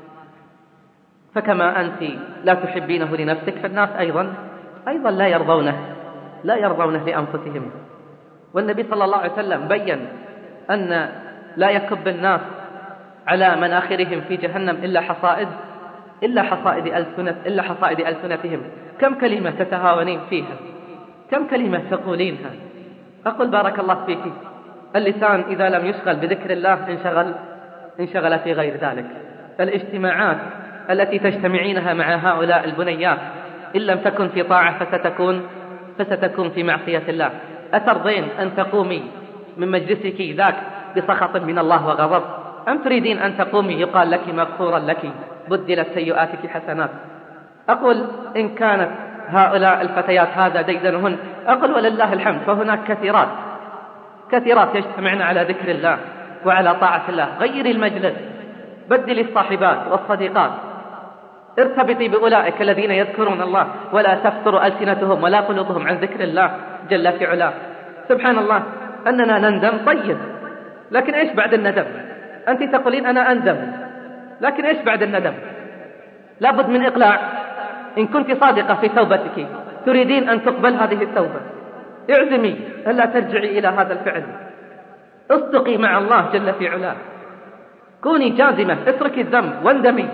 فكما أنت لا تحبينه لنفسك فالناس أيضا أيضا لا يرضونه لا يرضونه لأنفسهم. والنبي صلى الله عليه وسلم بيّن أن لا يكب الناس على مناخرهم في جهنم إلا حصائد إلا حصائد ألسنة إلا حصائد ألسنتهم. كم كلمة تتهاونين فيها، كم كلمة تقولينها. أقول بارك الله فيك، اللسان إذا لم يشغل بذكر الله انشغل انشغل في غير ذلك. الاجتماعات التي تجتمعينها مع هؤلاء البنيات إن لم تكن في طاعة فستكون فستكون في معصية الله. أترضين أن تقومي من مجلسك ذاك بسخط من الله وغضب، أم تريدين أن تقومي يقال لك مغفورا لك بدلت سيئاتك حسنات؟ أقول إن كانت هؤلاء الفتيات هذا ديدنهن، أقول ولله الحمد فهناك كثيرات كثيرات يجتمعن على ذكر الله وعلى طاعة الله. غيري المجلس، بدلي الصاحبات والصديقات، ارتبطي بأولئك الذين يذكرون الله ولا تفتر ألسنتهم ولا قلوبهم عن ذكر الله جل في علاه. سبحان الله أننا نندم، طيب، لكن إيش بعد الندم؟ أنت تقولين أنا أندم، لكن إيش بعد الندم؟ لابد من إقلاع. إن كنت صادقة في توبتك تريدين أن تقبل هذه التوبة، اعزمي ألا ترجعي إلى هذا الفعل، اصدقي مع الله جل في علاه، كوني جازمة، اتركي الذنب واندمي.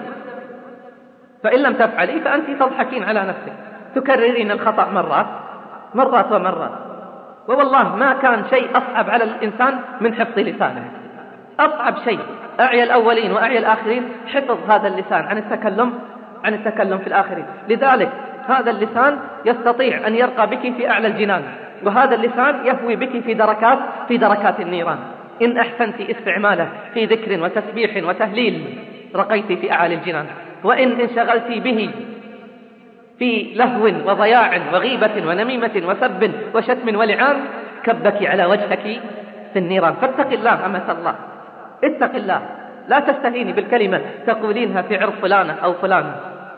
فإن لم تفعلي فأنت تضحكين على نفسك، تكررين الخطأ مرات مرات ومرات. ووالله ما كان شيء أصعب على الإنسان من حفظ لسانه. أصعب شيء أعيا الأولين وأعيا الآخرين حفظ هذا اللسان عن التكلم عن التكلم في الآخرين. لذلك هذا اللسان يستطيع أن يرقى بك في أعلى الجنان، وهذا اللسان يهوي بك في دركات في دركات النيران. إن أحسنت استعماله في ذكر وتسبيح وتهليل رقيت في أعلى الجنان، وإن انشغلت به في لهو وضياع وغيبة ونميمة وسب وشتم ولعان كبك على وجهك في النيران. فاتق الله أمة الله، اتق الله، لا تستهيني بالكلمة تقولينها في عرض فلانة أو فلانة.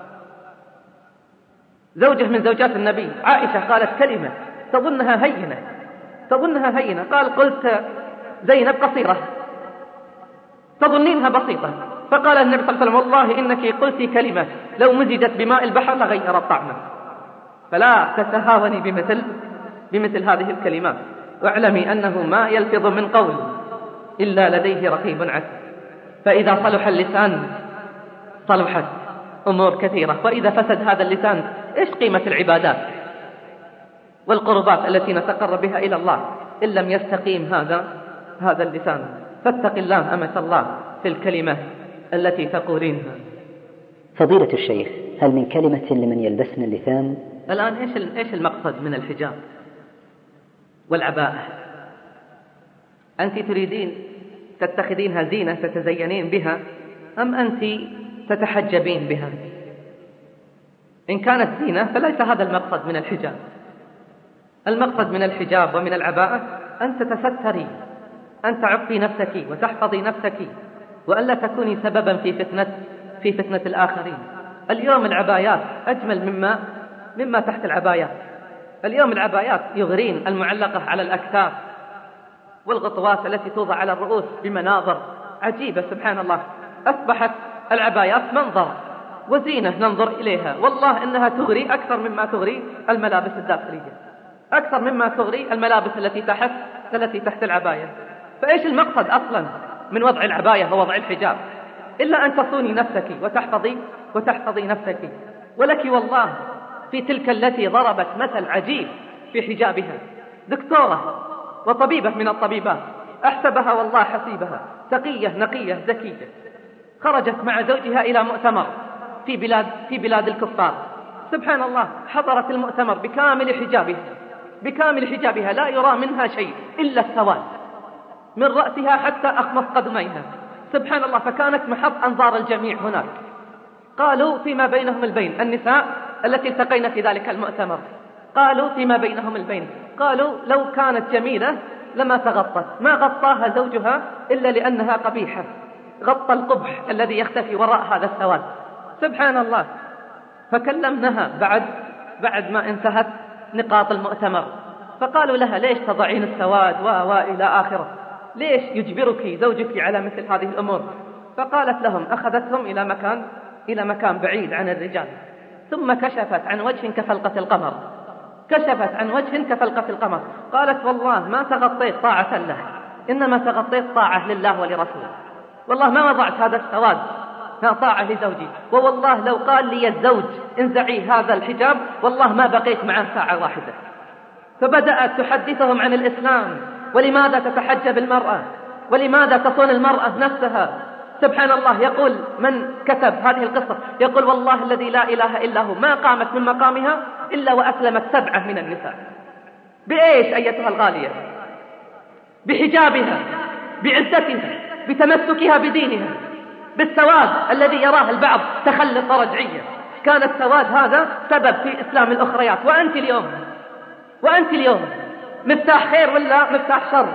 زوجة من زوجات النبي عائشة قالت كلمة تظنها هينة تظنها هينة قال قلت زينب قصيرة تظنينها بسيطة، فقال النبي صلى الله عليه وسلم والله إنك قلت كلمة لو مزجت بماء البحر لغيرت طعمه. فلا تتهاوني بمثل بمثل هذه الكلمات، واعلمي أنه ما يلفظ من قول إلا لديه رقيب عتيد. فإذا صلح اللسان صلحت أمور كثيرة، وإذا فسد هذا اللسان إيش قيمة العبادات والقربات التي نتقرب بها إلى الله إن لم يستقيم هذا هذا اللسان؟ فاتق الله أمة الله في الكلمة التي تقولينها. فضيلة الشيخ، هل من كلمة لمن يلبسن اللثام؟ الآن إيش إيش المقصد من الحجاب والعباءة؟ أنت تريدين تتخذينها زينة تتزينين بها، أم أنت تتحجبين بها. إن كانت زينة فليس هذا المقصد من الحجاب. المقصد من الحجاب ومن العباءة أن تتستري، أن تعفي نفسك وتحفظي نفسك، وألا تكوني سببا في فتنة في فتنة الآخرين. اليوم العبايات أجمل مما مما تحت العبايات. اليوم العبايات يغرين المعلقة على الأكتاف، والغطوات التي توضع على الرؤوس بمناظر عجيبة. سبحان الله، أصبحت العبايات منظر وزينة ننظر إليها. والله إنها تغري أكثر مما تغري الملابس الداخلية، أكثر مما تغري الملابس التي تحت التي تحت العباية. فإيش المقصد أصلا من وضع العباية ووضع الحجاب إلا أن تصوني نفسك وتحفظي وتحفظي نفسك. ولك والله في تلك التي ضربت مثل عجيب في حجابها، دكتورة وطبيبة من الطبيبات، أحسبها والله حسيبها، تقية نقية ذكية، خرجت مع زوجها إلى مؤتمر في بلاد في بلاد الكفار. سبحان الله، حضرت المؤتمر بكامل حجابها بكامل حجابها لا يرى منها شيء إلا السواد من رأسها حتى أخمص قدميها. سبحان الله، فكانت محط أنظار الجميع هناك. قالوا فيما بينهم البين، النساء التي التقينا في ذلك المؤتمر قالوا فيما بينهم البين، قالوا لو كانت جميلة لما تغطت، ما غطاها زوجها إلا لأنها قبيحة، غطى القبح الذي يختفي وراء هذا السواد. سبحان الله. فكلمناها بعد بعد ما انتهت نقاط المؤتمر، فقالوا لها ليش تضعين السواد و وإلى آخره، ليش يجبرك زوجك على مثل هذه الأمور؟ فقالت لهم أخذتهم إلى مكان إلى مكان بعيد عن الرجال، ثم كشفت عن وجه كفلقة القمر، كشفت عن وجه كفلقة القمر. قالت والله ما تغطيت طاعة له، إنما تغطيت طاعة لله ولرسوله. والله ما وضعت هذا السواد طاعة لزوجي، ووالله لو قال لي الزوج انزعي هذا الحجاب والله ما بقيت معه ساعة واحدة. فبدأت تحدثهم عن الإسلام، ولماذا تتحجب المرأة، ولماذا تصون المرأة نفسها. سبحان الله، يقول من كتب هذه القصة، يقول والله الذي لا إله إلا هو ما قامت من مقامها إلا وأسلمت سبعة من النساء. بإيش أيتها الغالية؟ بحجابها، بعزتها، بتمسكها بدينها، بالسواد الذي يراه البعض تخلف رجعية. كان السواد هذا سبب في إسلام الأخريات. وأنت اليوم وأنت اليوم مفتاح خير ولا مفتاح شر؟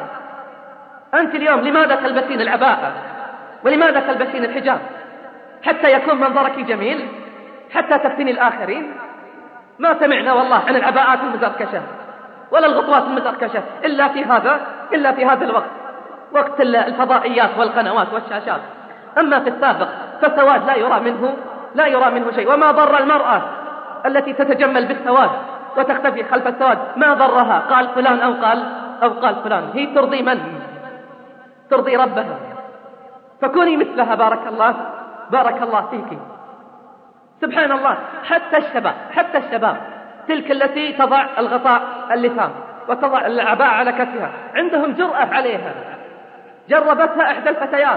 أنت اليوم لماذا تلبسين العباءة ولماذا تلبسين الحجاب؟ حتى يكون منظرك جميل، حتى تفتني الآخرين. ما سمعنا والله عن العباءات المزركشة ولا الغطوات المزركشة إلا في هذا إلا في هذا الوقت، وقت الفضائيات والقنوات والشاشات. أما في السابق فالسواد لا يرى منه لا يرى منه شيء. وما ضر المرأة التي تتجمل بالسواد وتختفي خلف السواد، ما ضرها قال فلان أو قال أو قال فلان. هي ترضي من؟ ترضي ربها. فكوني مثلها. بارك الله بارك الله فيك. سبحان الله. حتى الشباب حتى الشباب تلك التي تضع الغطاء اللسان وتضع العباءة على كتفها عندهم جرأة عليها. جربتها إحدى الفتيات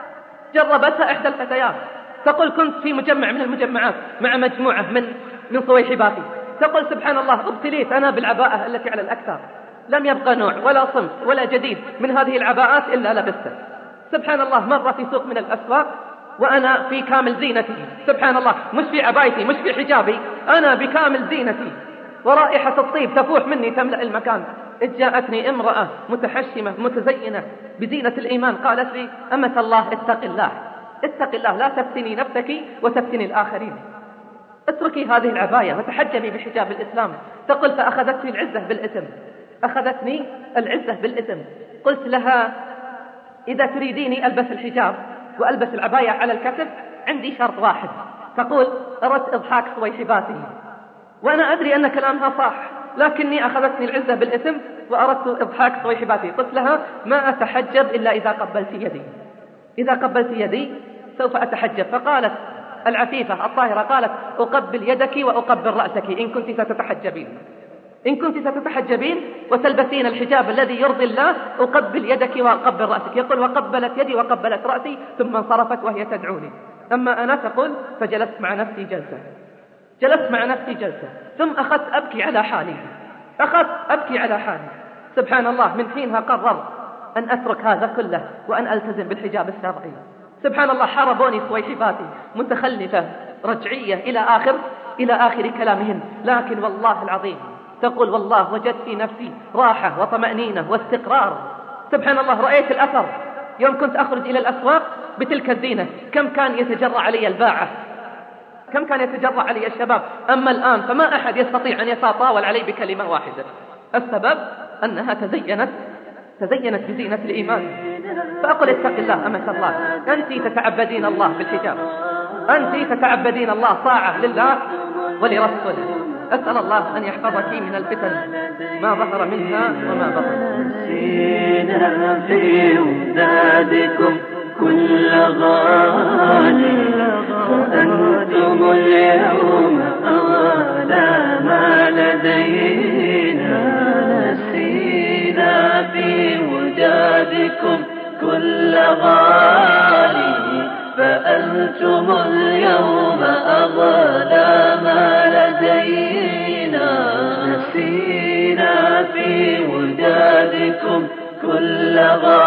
جربتها إحدى الفتيات تقول كنت في مجمع من المجمعات مع مجموعة من من صويحباتي، تقول سبحان الله ابتليت أنا بالعباءة التي على الأكتاف، لم يبقى نوع ولا صنف ولا جديد من هذه العباءات إلا لبسته. سبحان الله. مرة في سوق من الأسواق وأنا في كامل زينتي، سبحان الله، مش في عبايتي مش في حجابي، أنا بكامل زينتي، ورائحة الطيب تفوح مني تملأ المكان. إذ جاءتني امرأة متحشمة متزينة بزينة الإيمان قالت لي أمة الله اتق الله اتق الله، لا تفتني نفسك وتفتني الآخرين، اتركي هذه العباية وتحجبي بحجاب الإسلام. تقول فأخذتني العزة بالإثم أخذتني العزة بالإثم قلت لها إذا تريديني ألبس الحجاب وألبس العباية على الكتف عندي شرط واحد. تقول أردت إضحاك صويحباتي، وأنا أدري أن كلامها صح، لكني أخذتني العزة بالإثم وأردت إضحاك صويحباتي. قلت لها ما أتحجب إلا إذا قبلت يدي، إذا قبلت يدي سوف أتحجب. فقالت العفيفة الطاهرة قالت أقبل يدك وأقبل رأسك إن كنت ستتحجبين إن كنت ستتحجبين وتلبسين الحجاب الذي يرضي الله أقبل يدك وأقبل رأسك. يقول وقبلت يدي وقبلت رأسي ثم انصرفت وهي تدعوني. أما أنا تقول فجلست مع نفسي جلسة جلست مع نفسي جلسة ثم أخذت أبكي على حالي أخذت أبكي على حالي. سبحان الله. من حينها قررت أن أترك هذا كله وأن ألتزم بالحجاب الشرعي. سبحان الله، حاربوني سويحباتي متخلفة رجعية إلى آخر إلى آخر كلامهن، لكن والله العظيم تقول والله وجدت في نفسي راحة وطمأنينة واستقرار. سبحان الله، رأيت الأثر يوم كنت أخرج إلى الأسواق بتلك الزينة. كم كان يتجرأ علي الباعة، كم كان يتجرأ علي الشباب. أما الآن فما أحد يستطيع أن يتطاول علي بكلمة واحدة. السبب أنها تزينت تزينت بزينة الإيمان. فأقول اتق الله أمة الله، أنت تتعبدين الله بالحجاب، أنت تتعبدين الله طاعة لله ولرسوله. أسأل الله أن يحفظك من الفتن ما ظهر منها وما بطن. نسينا في ودادكم كل غالي، فأنتم اليوم أغلى ما لدينا. نسينا في ودادكم كل غالي، فأنتم اليوم أغلى ما لدينا. نسينا في ودادكم كل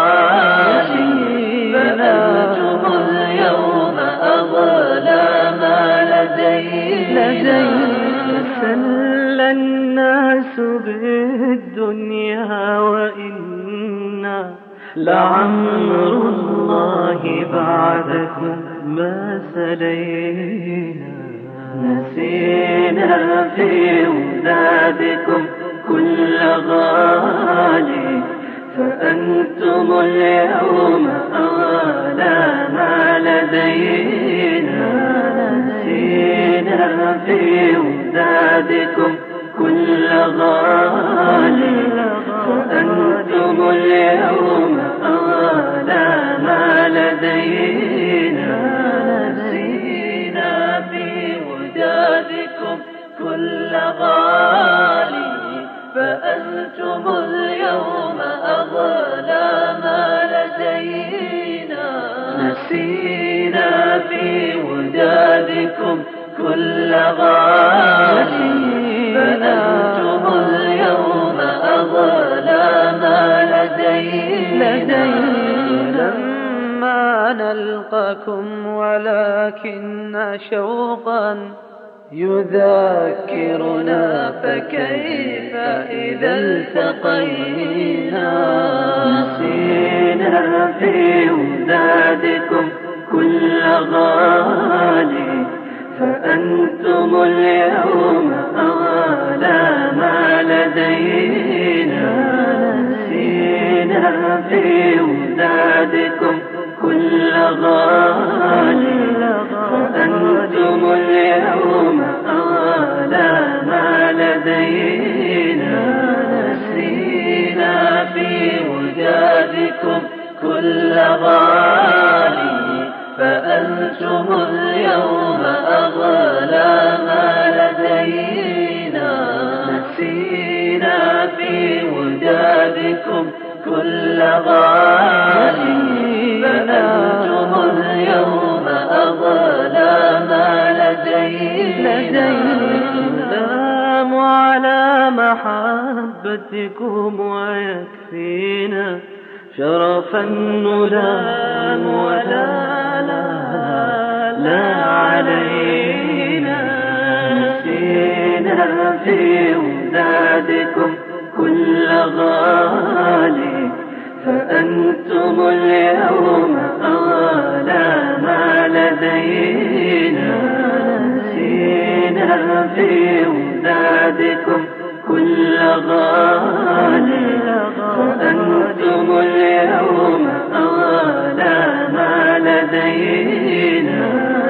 غالي، فأنتم اليوم أغلى ما لدينا. تسلى الناس بالدنيا وإنا لعمر الله بعدكم ما سلينا. نسينا في ولادكم كل غالي، فأنتم اليوم أغلى ما لدينا. نسينا في ولادكم كل غالي، فأنتم اليوم أغلى ما لدينا. نسينا في ودادكم كل غالي، فأنتم اليوم أغلى ما لدينا. نسينا في ودادكم كل غالي، فأنتم اليوم أغلى ما لدينا. لما نلقاكم ولكن شوقا يذكرنا، فكيف إذا التقينا. نسينا في ودادكم كل غالي، فأنتم اليوم أغلى ما لدينا. نسينا في ودادكم كل غالي، فأنتم اليوم أغلى ما لدينا. نسينا في ودادكم كل غالي، فأنتم اليوم أغلى ما لدينا. نسينا في ودادكم كل غالي، فأنتم اليوم أغلى ما لدينا. نسلام على محبتكم ويكفينا شرفا نلام ولا لا لا علينا. نسينا في ودادكم كل غالي، فأنتم اليوم أغلى ما لدينا. نسينا في ودادكم كل غالي، فأنتم اليوم أغلى ما لدينا.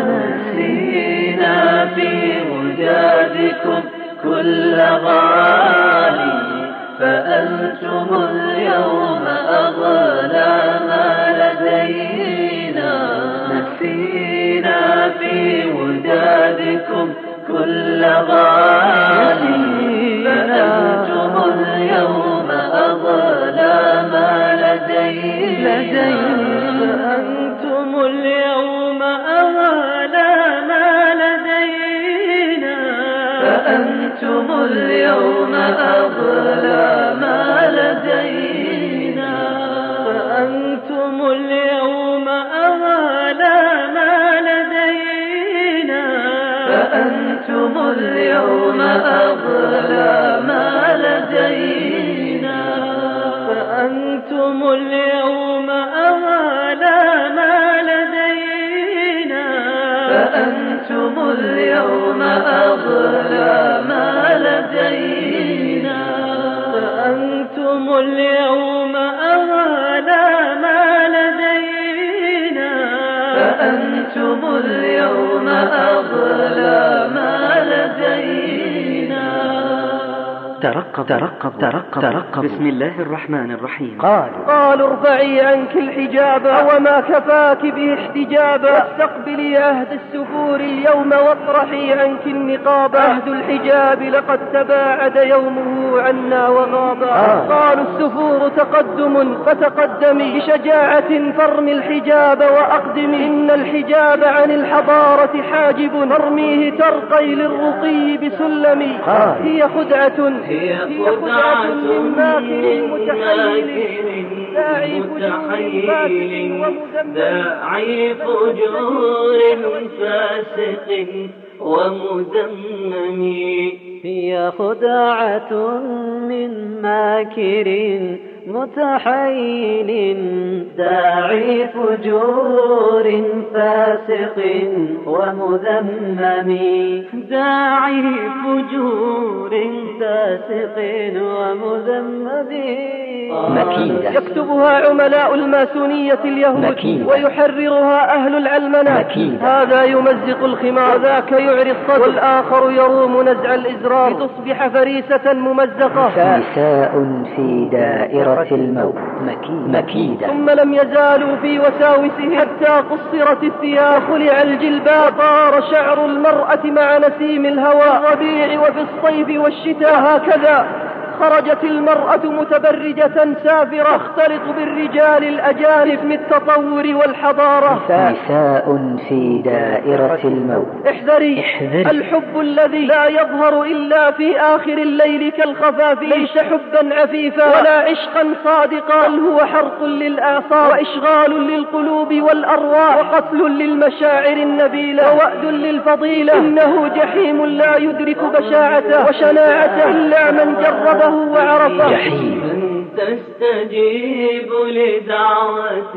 نسينا في ودادكم كل غالي، فأنتم اليوم أغلى ما لدينا. نسينا في ودادكم كل غالي، فأنتم اليوم أغلى ما لدينا. فأنتم اليوم أغلى ما لدينا. فأنتم اليوم أغلى ما لدينا. فأنتم اليوم أغلى اليوم أغلى ما لدينا فأنتم اليوم أغلى ما لدينا فأنتم اليوم أغلى ما لدينا فأنتم اليوم أغلى ما لدينا فأنتم اليوم أغلى ما لدينا ترقب ترقب ترقب ترقب بسم الله الرحمن الرحيم. قالوا قالوا ارفعي عنك الحجاب وما كفاك به احتجابا واستقبلي عهد السفور اليوم واطرحي عنك النقاب عهد الحجاب لقد تباعد يومه عنا وغابا آه. قالوا السفور تقدم فتقدمي بشجاعة فارمي الحجاب وأقدمي إن الحجاب عن الحضارة حاجب فارميه ترقي للرقي بسلمي آه. هي خدعة هي خدعة من ماكر متحيل داعي فجور فاسق ومذمم هي خدعة من ماكر متحيل داعي فجور فاسق ومذمم داعي فجور فاسق ومذمم مكيدة يكتبها عملاء الماسونية اليهود مكيدة ويحررها أهل العلمنة مكيدة هذا يمزق الخمار ذاك يعري الصدر والآخر يروم نزع الإزرار لتصبح فريسة ممزقة نساء في دائرة الموت مكيدة, مكيدة ثم لم يزالوا في وساوسهم حتى قصرت الثياب خلع الجلباب طار شعر المرأة مع نسيم الهوى الربيع وفي الصيف والشتاء هكذا خرجت المرأة متبرجة سافرة تختلط بالرجال الأجانب من التطور والحضارة نساء في دائرة الموت احذري, احذري الحب الذي لا يظهر إلا في آخر الليل كالخفاف ليس حبا عفيفا ولا عشقا صادقا بل هو حرق للآثار وإشغال للقلوب والأرواح وقتل للمشاعر النبيلة ووأد للفضيلة إنه جحيم لا يدرك بشاعته وشناعته إلا من جربه وعرفه من تستجيب لدعوة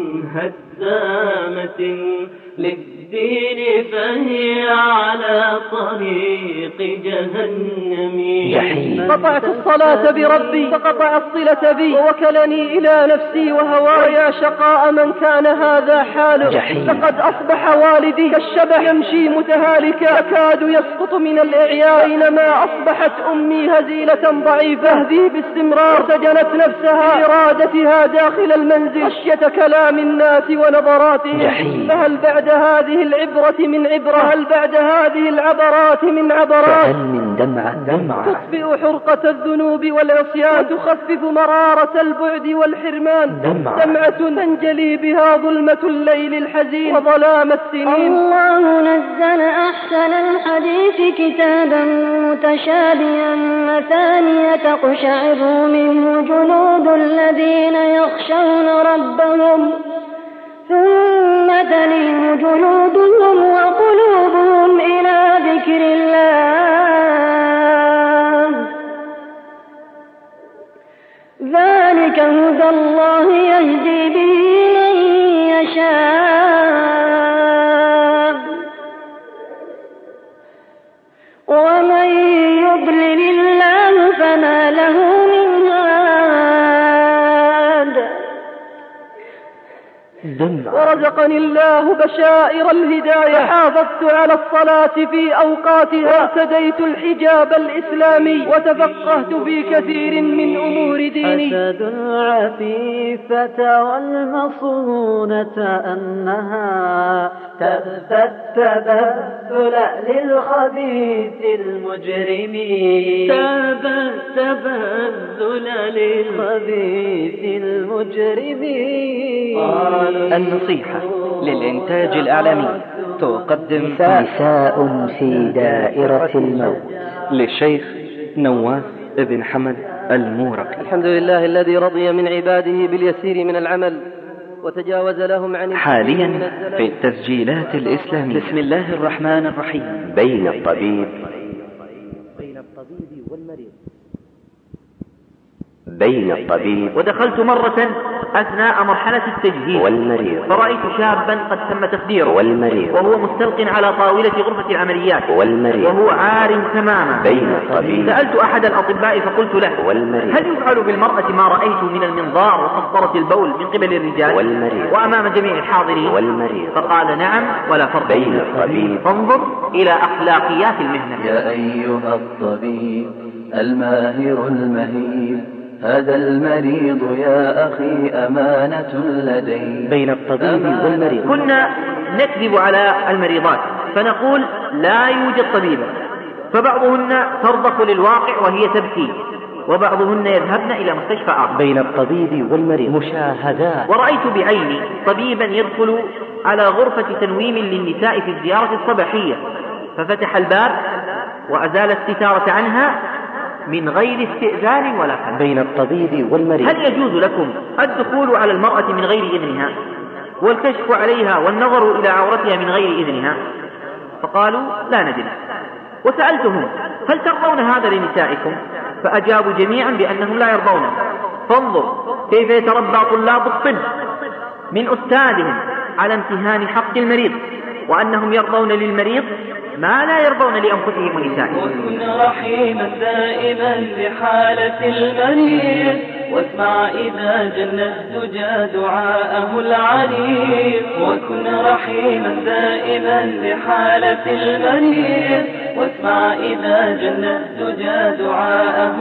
هدامة للدين فهي على طريق جهنم قطعت الصلاة بربي فقطع الصلة بي ووكلني إلى نفسي وهواي يا شقاء من كان هذا حاله لقد أصبح والدي كالشبح يمشي متهالكا يكاد يسقط من الإعياء بينما أصبحت أمي هزيلة ضعيفة هذه باستمرار سجنت نفسها إرادتها داخل المنزل خشية كلام الناس ونظراتهم فهل بعد هذه العبرة من عبرة هل بعد هذه العبرات من عبرات فهل من دمعة دمعة تطفئ حرقة الذنوب والعصيان تخفف مرارة البعد والحرمان دمعة, دمعة تنجلي بها ظلمة الليل الحزين وظلام السنين. الله نزل أحسن الحديث كتابا متشابها مثانية تقشعر منه جلود الذين يخشون ربهم ثم تلين جلودهم وقلوبهم إلى ذكر الله ذلك هدى الله يهدي به من يشاء ومن يضلل الله فما له من هاد. ورزقني الله بشائر الهداية حافظت على الصلاة في أوقاتها وارتديت الحجاب الإسلامي وتفقهت في كثير من أمور ديني. حسد العفيفة والمصونة أنها تبت التبذل للخبيث المجرم تبت التبذل للخبيث المجرم. النصيحة للإنتاج الإعلامي تقدم نساء في دائرة الموت للشيخ نواس بن حمد المورقي. الحمد لله الذي رضي من عباده باليسير من العمل وتجاوز لهم عن حاليا في التسجيلات الإسلامية. بسم الله الرحمن الرحيم. بين الطبيب بين الطبيب ودخلت مرة أثناء مرحلة التجهيز والمريض، فرأيت شابا قد تم تخديره والمريض، وهو مستلق على طاولة غرفة العمليات والمريض، وهو عار تماما بين الطبيب. سألت أحد الأطباء فقلت له: والمريض. هل يفعل بالمرأة ما رأيت من المنظار وقسطرة البول من قبل الرجال والمريض وأمام جميع الحاضرين؟ والمريض. فقال: نعم ولا فرق بين الطبيب. فانظر إلى أخلاقيات المهنة. يا أيها الطبيب الماهر المهيب، هذا المريض يا أخي أمانة لدي. بين الطبيب والمريض. كنا نكذب على المريضات فنقول لا يوجد طبيبة، فبعضهن ترضخ للواقع وهي تبكي، وبعضهن يذهبن إلى مستشفى آخر. بين الطبيب والمريض مشاهدات. ورأيت بعيني طبيبا يدخل على غرفة تنويم للنساء في الزيارة الصباحية، ففتح الباب وأزال الستارة عنها من غير استئذان ولا كلام. بين الطبيب والمريض. هل يجوز لكم الدخول على المرأة من غير إذنها والكشف عليها والنظر إلى عورتها من غير إذنها؟ فقالوا: لا ندري. وسألتهم: هل ترضون هذا لنسائكم؟ فأجابوا جميعا بأنهم لا يرضون. فانظر كيف يتربى طلاب الطب من أستاذهم على امتهان حق المريض، وأنهم يرضون للمريض ما لا يرضون لأنفسهم ونسائهم. وكن رحيما دائما لحالة المريض، واسمع إذا جن الدجى دعاءه العليم. وكن رحيما دائما لحالة المريض، واسمع إذا جن الدجى دعاءه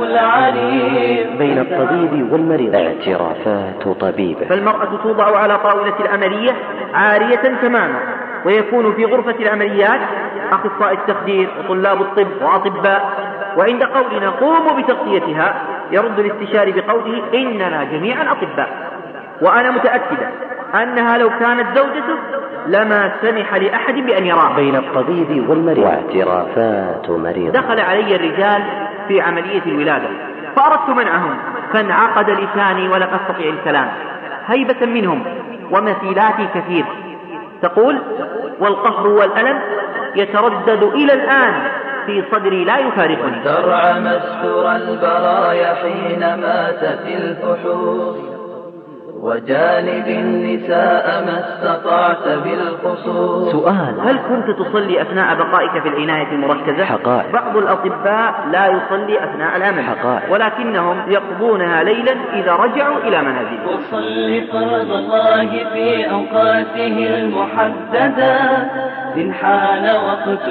العليم. بين الطبيب والمريض اعترافات طبيبه. فالمرأة توضع على طاولة العملية عارية تماما، ويكون في غرفة العمليات أخصائي التخدير وطلاب الطب وأطباء، وعند قولنا قوموا بتغطيتها يرد الاستشاري بقوله: إننا جميعا أطباء. وأنا متأكدة أنها لو كانت زوجته لما سمح لأحد بأن يراه. بين الطبيب والمريض واعترافات مريض. دخل علي الرجال في عملية الولادة فأردت منعهم، فانعقد لساني ولم أستطيع الكلام هيبة منهم، ومثيلاتي كثير تقول: والقهر والألم يتردد إلى الآن في صدري لا يفارقني. ترعى مسحور البرايا حين ماتت الفحوص، وجانب النساء ما استطعت بالخصوص. سؤال: هل كنت تصلي أثناء بقائك في العناية المركزة؟ حقائق. بعض الأطباء لا يصلي أثناء العمل، حقائق. ولكنهم يقضونها ليلا إذا رجعوا إلى منازلهم. وصل فرض الله في أوقاته المحددة، إن حان وقت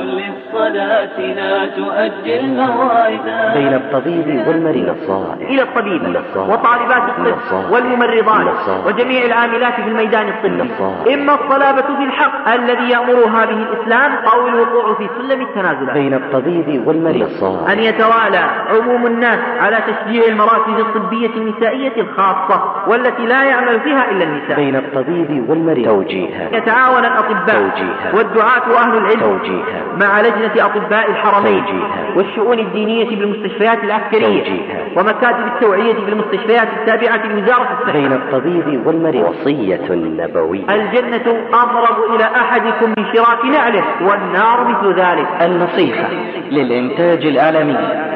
للصلاة لا تؤجل موعدا. بين الطبيب والمريض نصائح. إلى الطبيب وطالبات الطب والممرضات وجميع العاملات في الميدان الطبي، إما الصلابة في الحق الذي يأمرها به الإسلام أو الوقوع في سلم التنازلات. بين الطبيب والمريض أن يتوالى عموم الناس على تشجيع المراكز الطبية النسائية الخاصة والتي لا يعمل فيها إلا النساء. بين الطبيب والمريض توجيها. يتعاون الأطباء توجيها. والدعاة وأهل العلم توجيها. مع لجنة أطباء الحرمين توجيها. والشؤون الدينية بالمستشفيات العسكرية توجيها. ومكاتب التوعية بالمستشفيات التابعة لوزارة الصحة. بين الطبيب والمريض وصية نبوية. الجنة أقرب إلى أحدكم من شراك نعله، والنار مثل ذلك. النصيحة للإنتاج الإعلامي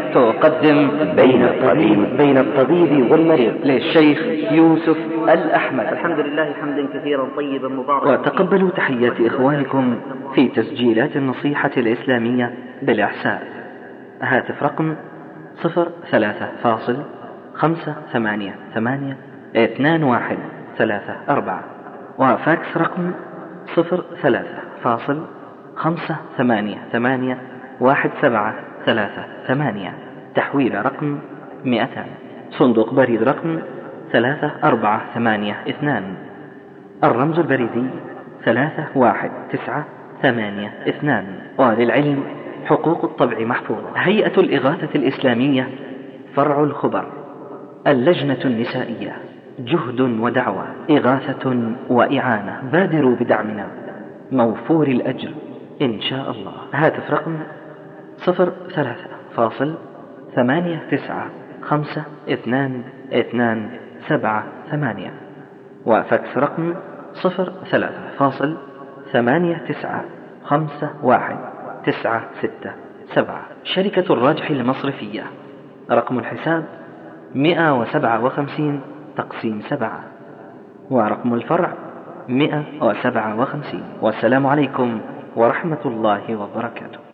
تقدم بين الطبيب بين الطبيب والمريض للشيخ يوسف الأحمد. الحمد لله حمدا كثيرا طيبا مباركا. وتقبلوا تحيات إخوانكم في تسجيلات النصيحة الإسلامية بالإحساء. هاتف رقم صفر ثلاثة فاصل خمسة ثمانية ثمانية اثنان واحد ثلاثة أربعة، وفاكس رقم صفر ثلاثة فاصل خمسة ثمانية ثمانية واحد سبعة ثلاثة ثمانية، تحويل رقم مئتان، صندوق بريد رقم ثلاثة أربعة ثمانية اثنان، الرمز البريدي ثلاثة واحد تسعة ثمانية اثنان. وللعلم حقوق الطبع محفوظة. هيئة الإغاثة الإسلامية فرع الخبر، اللجنة النسائية، جهد ودعوة، إغاثة وإعانة. بادروا بدعمنا موفور الأجر إن شاء الله. هاتف رقم صفر ثلاثة فاصل ثمانية تسعة خمسة اثنان اثنان سبعة ثمانية، وفاكس رقم صفر ثلاثة فاصل ثمانية تسعة خمسة واحد تسعة ستة سبعة. شركة الراجح المصرفية، رقم الحساب مئة وسبعة وخمسين تقسيم سبعة، ورقم الفرع مئة وسبعة وخمسين. والسلام عليكم ورحمة الله وبركاته.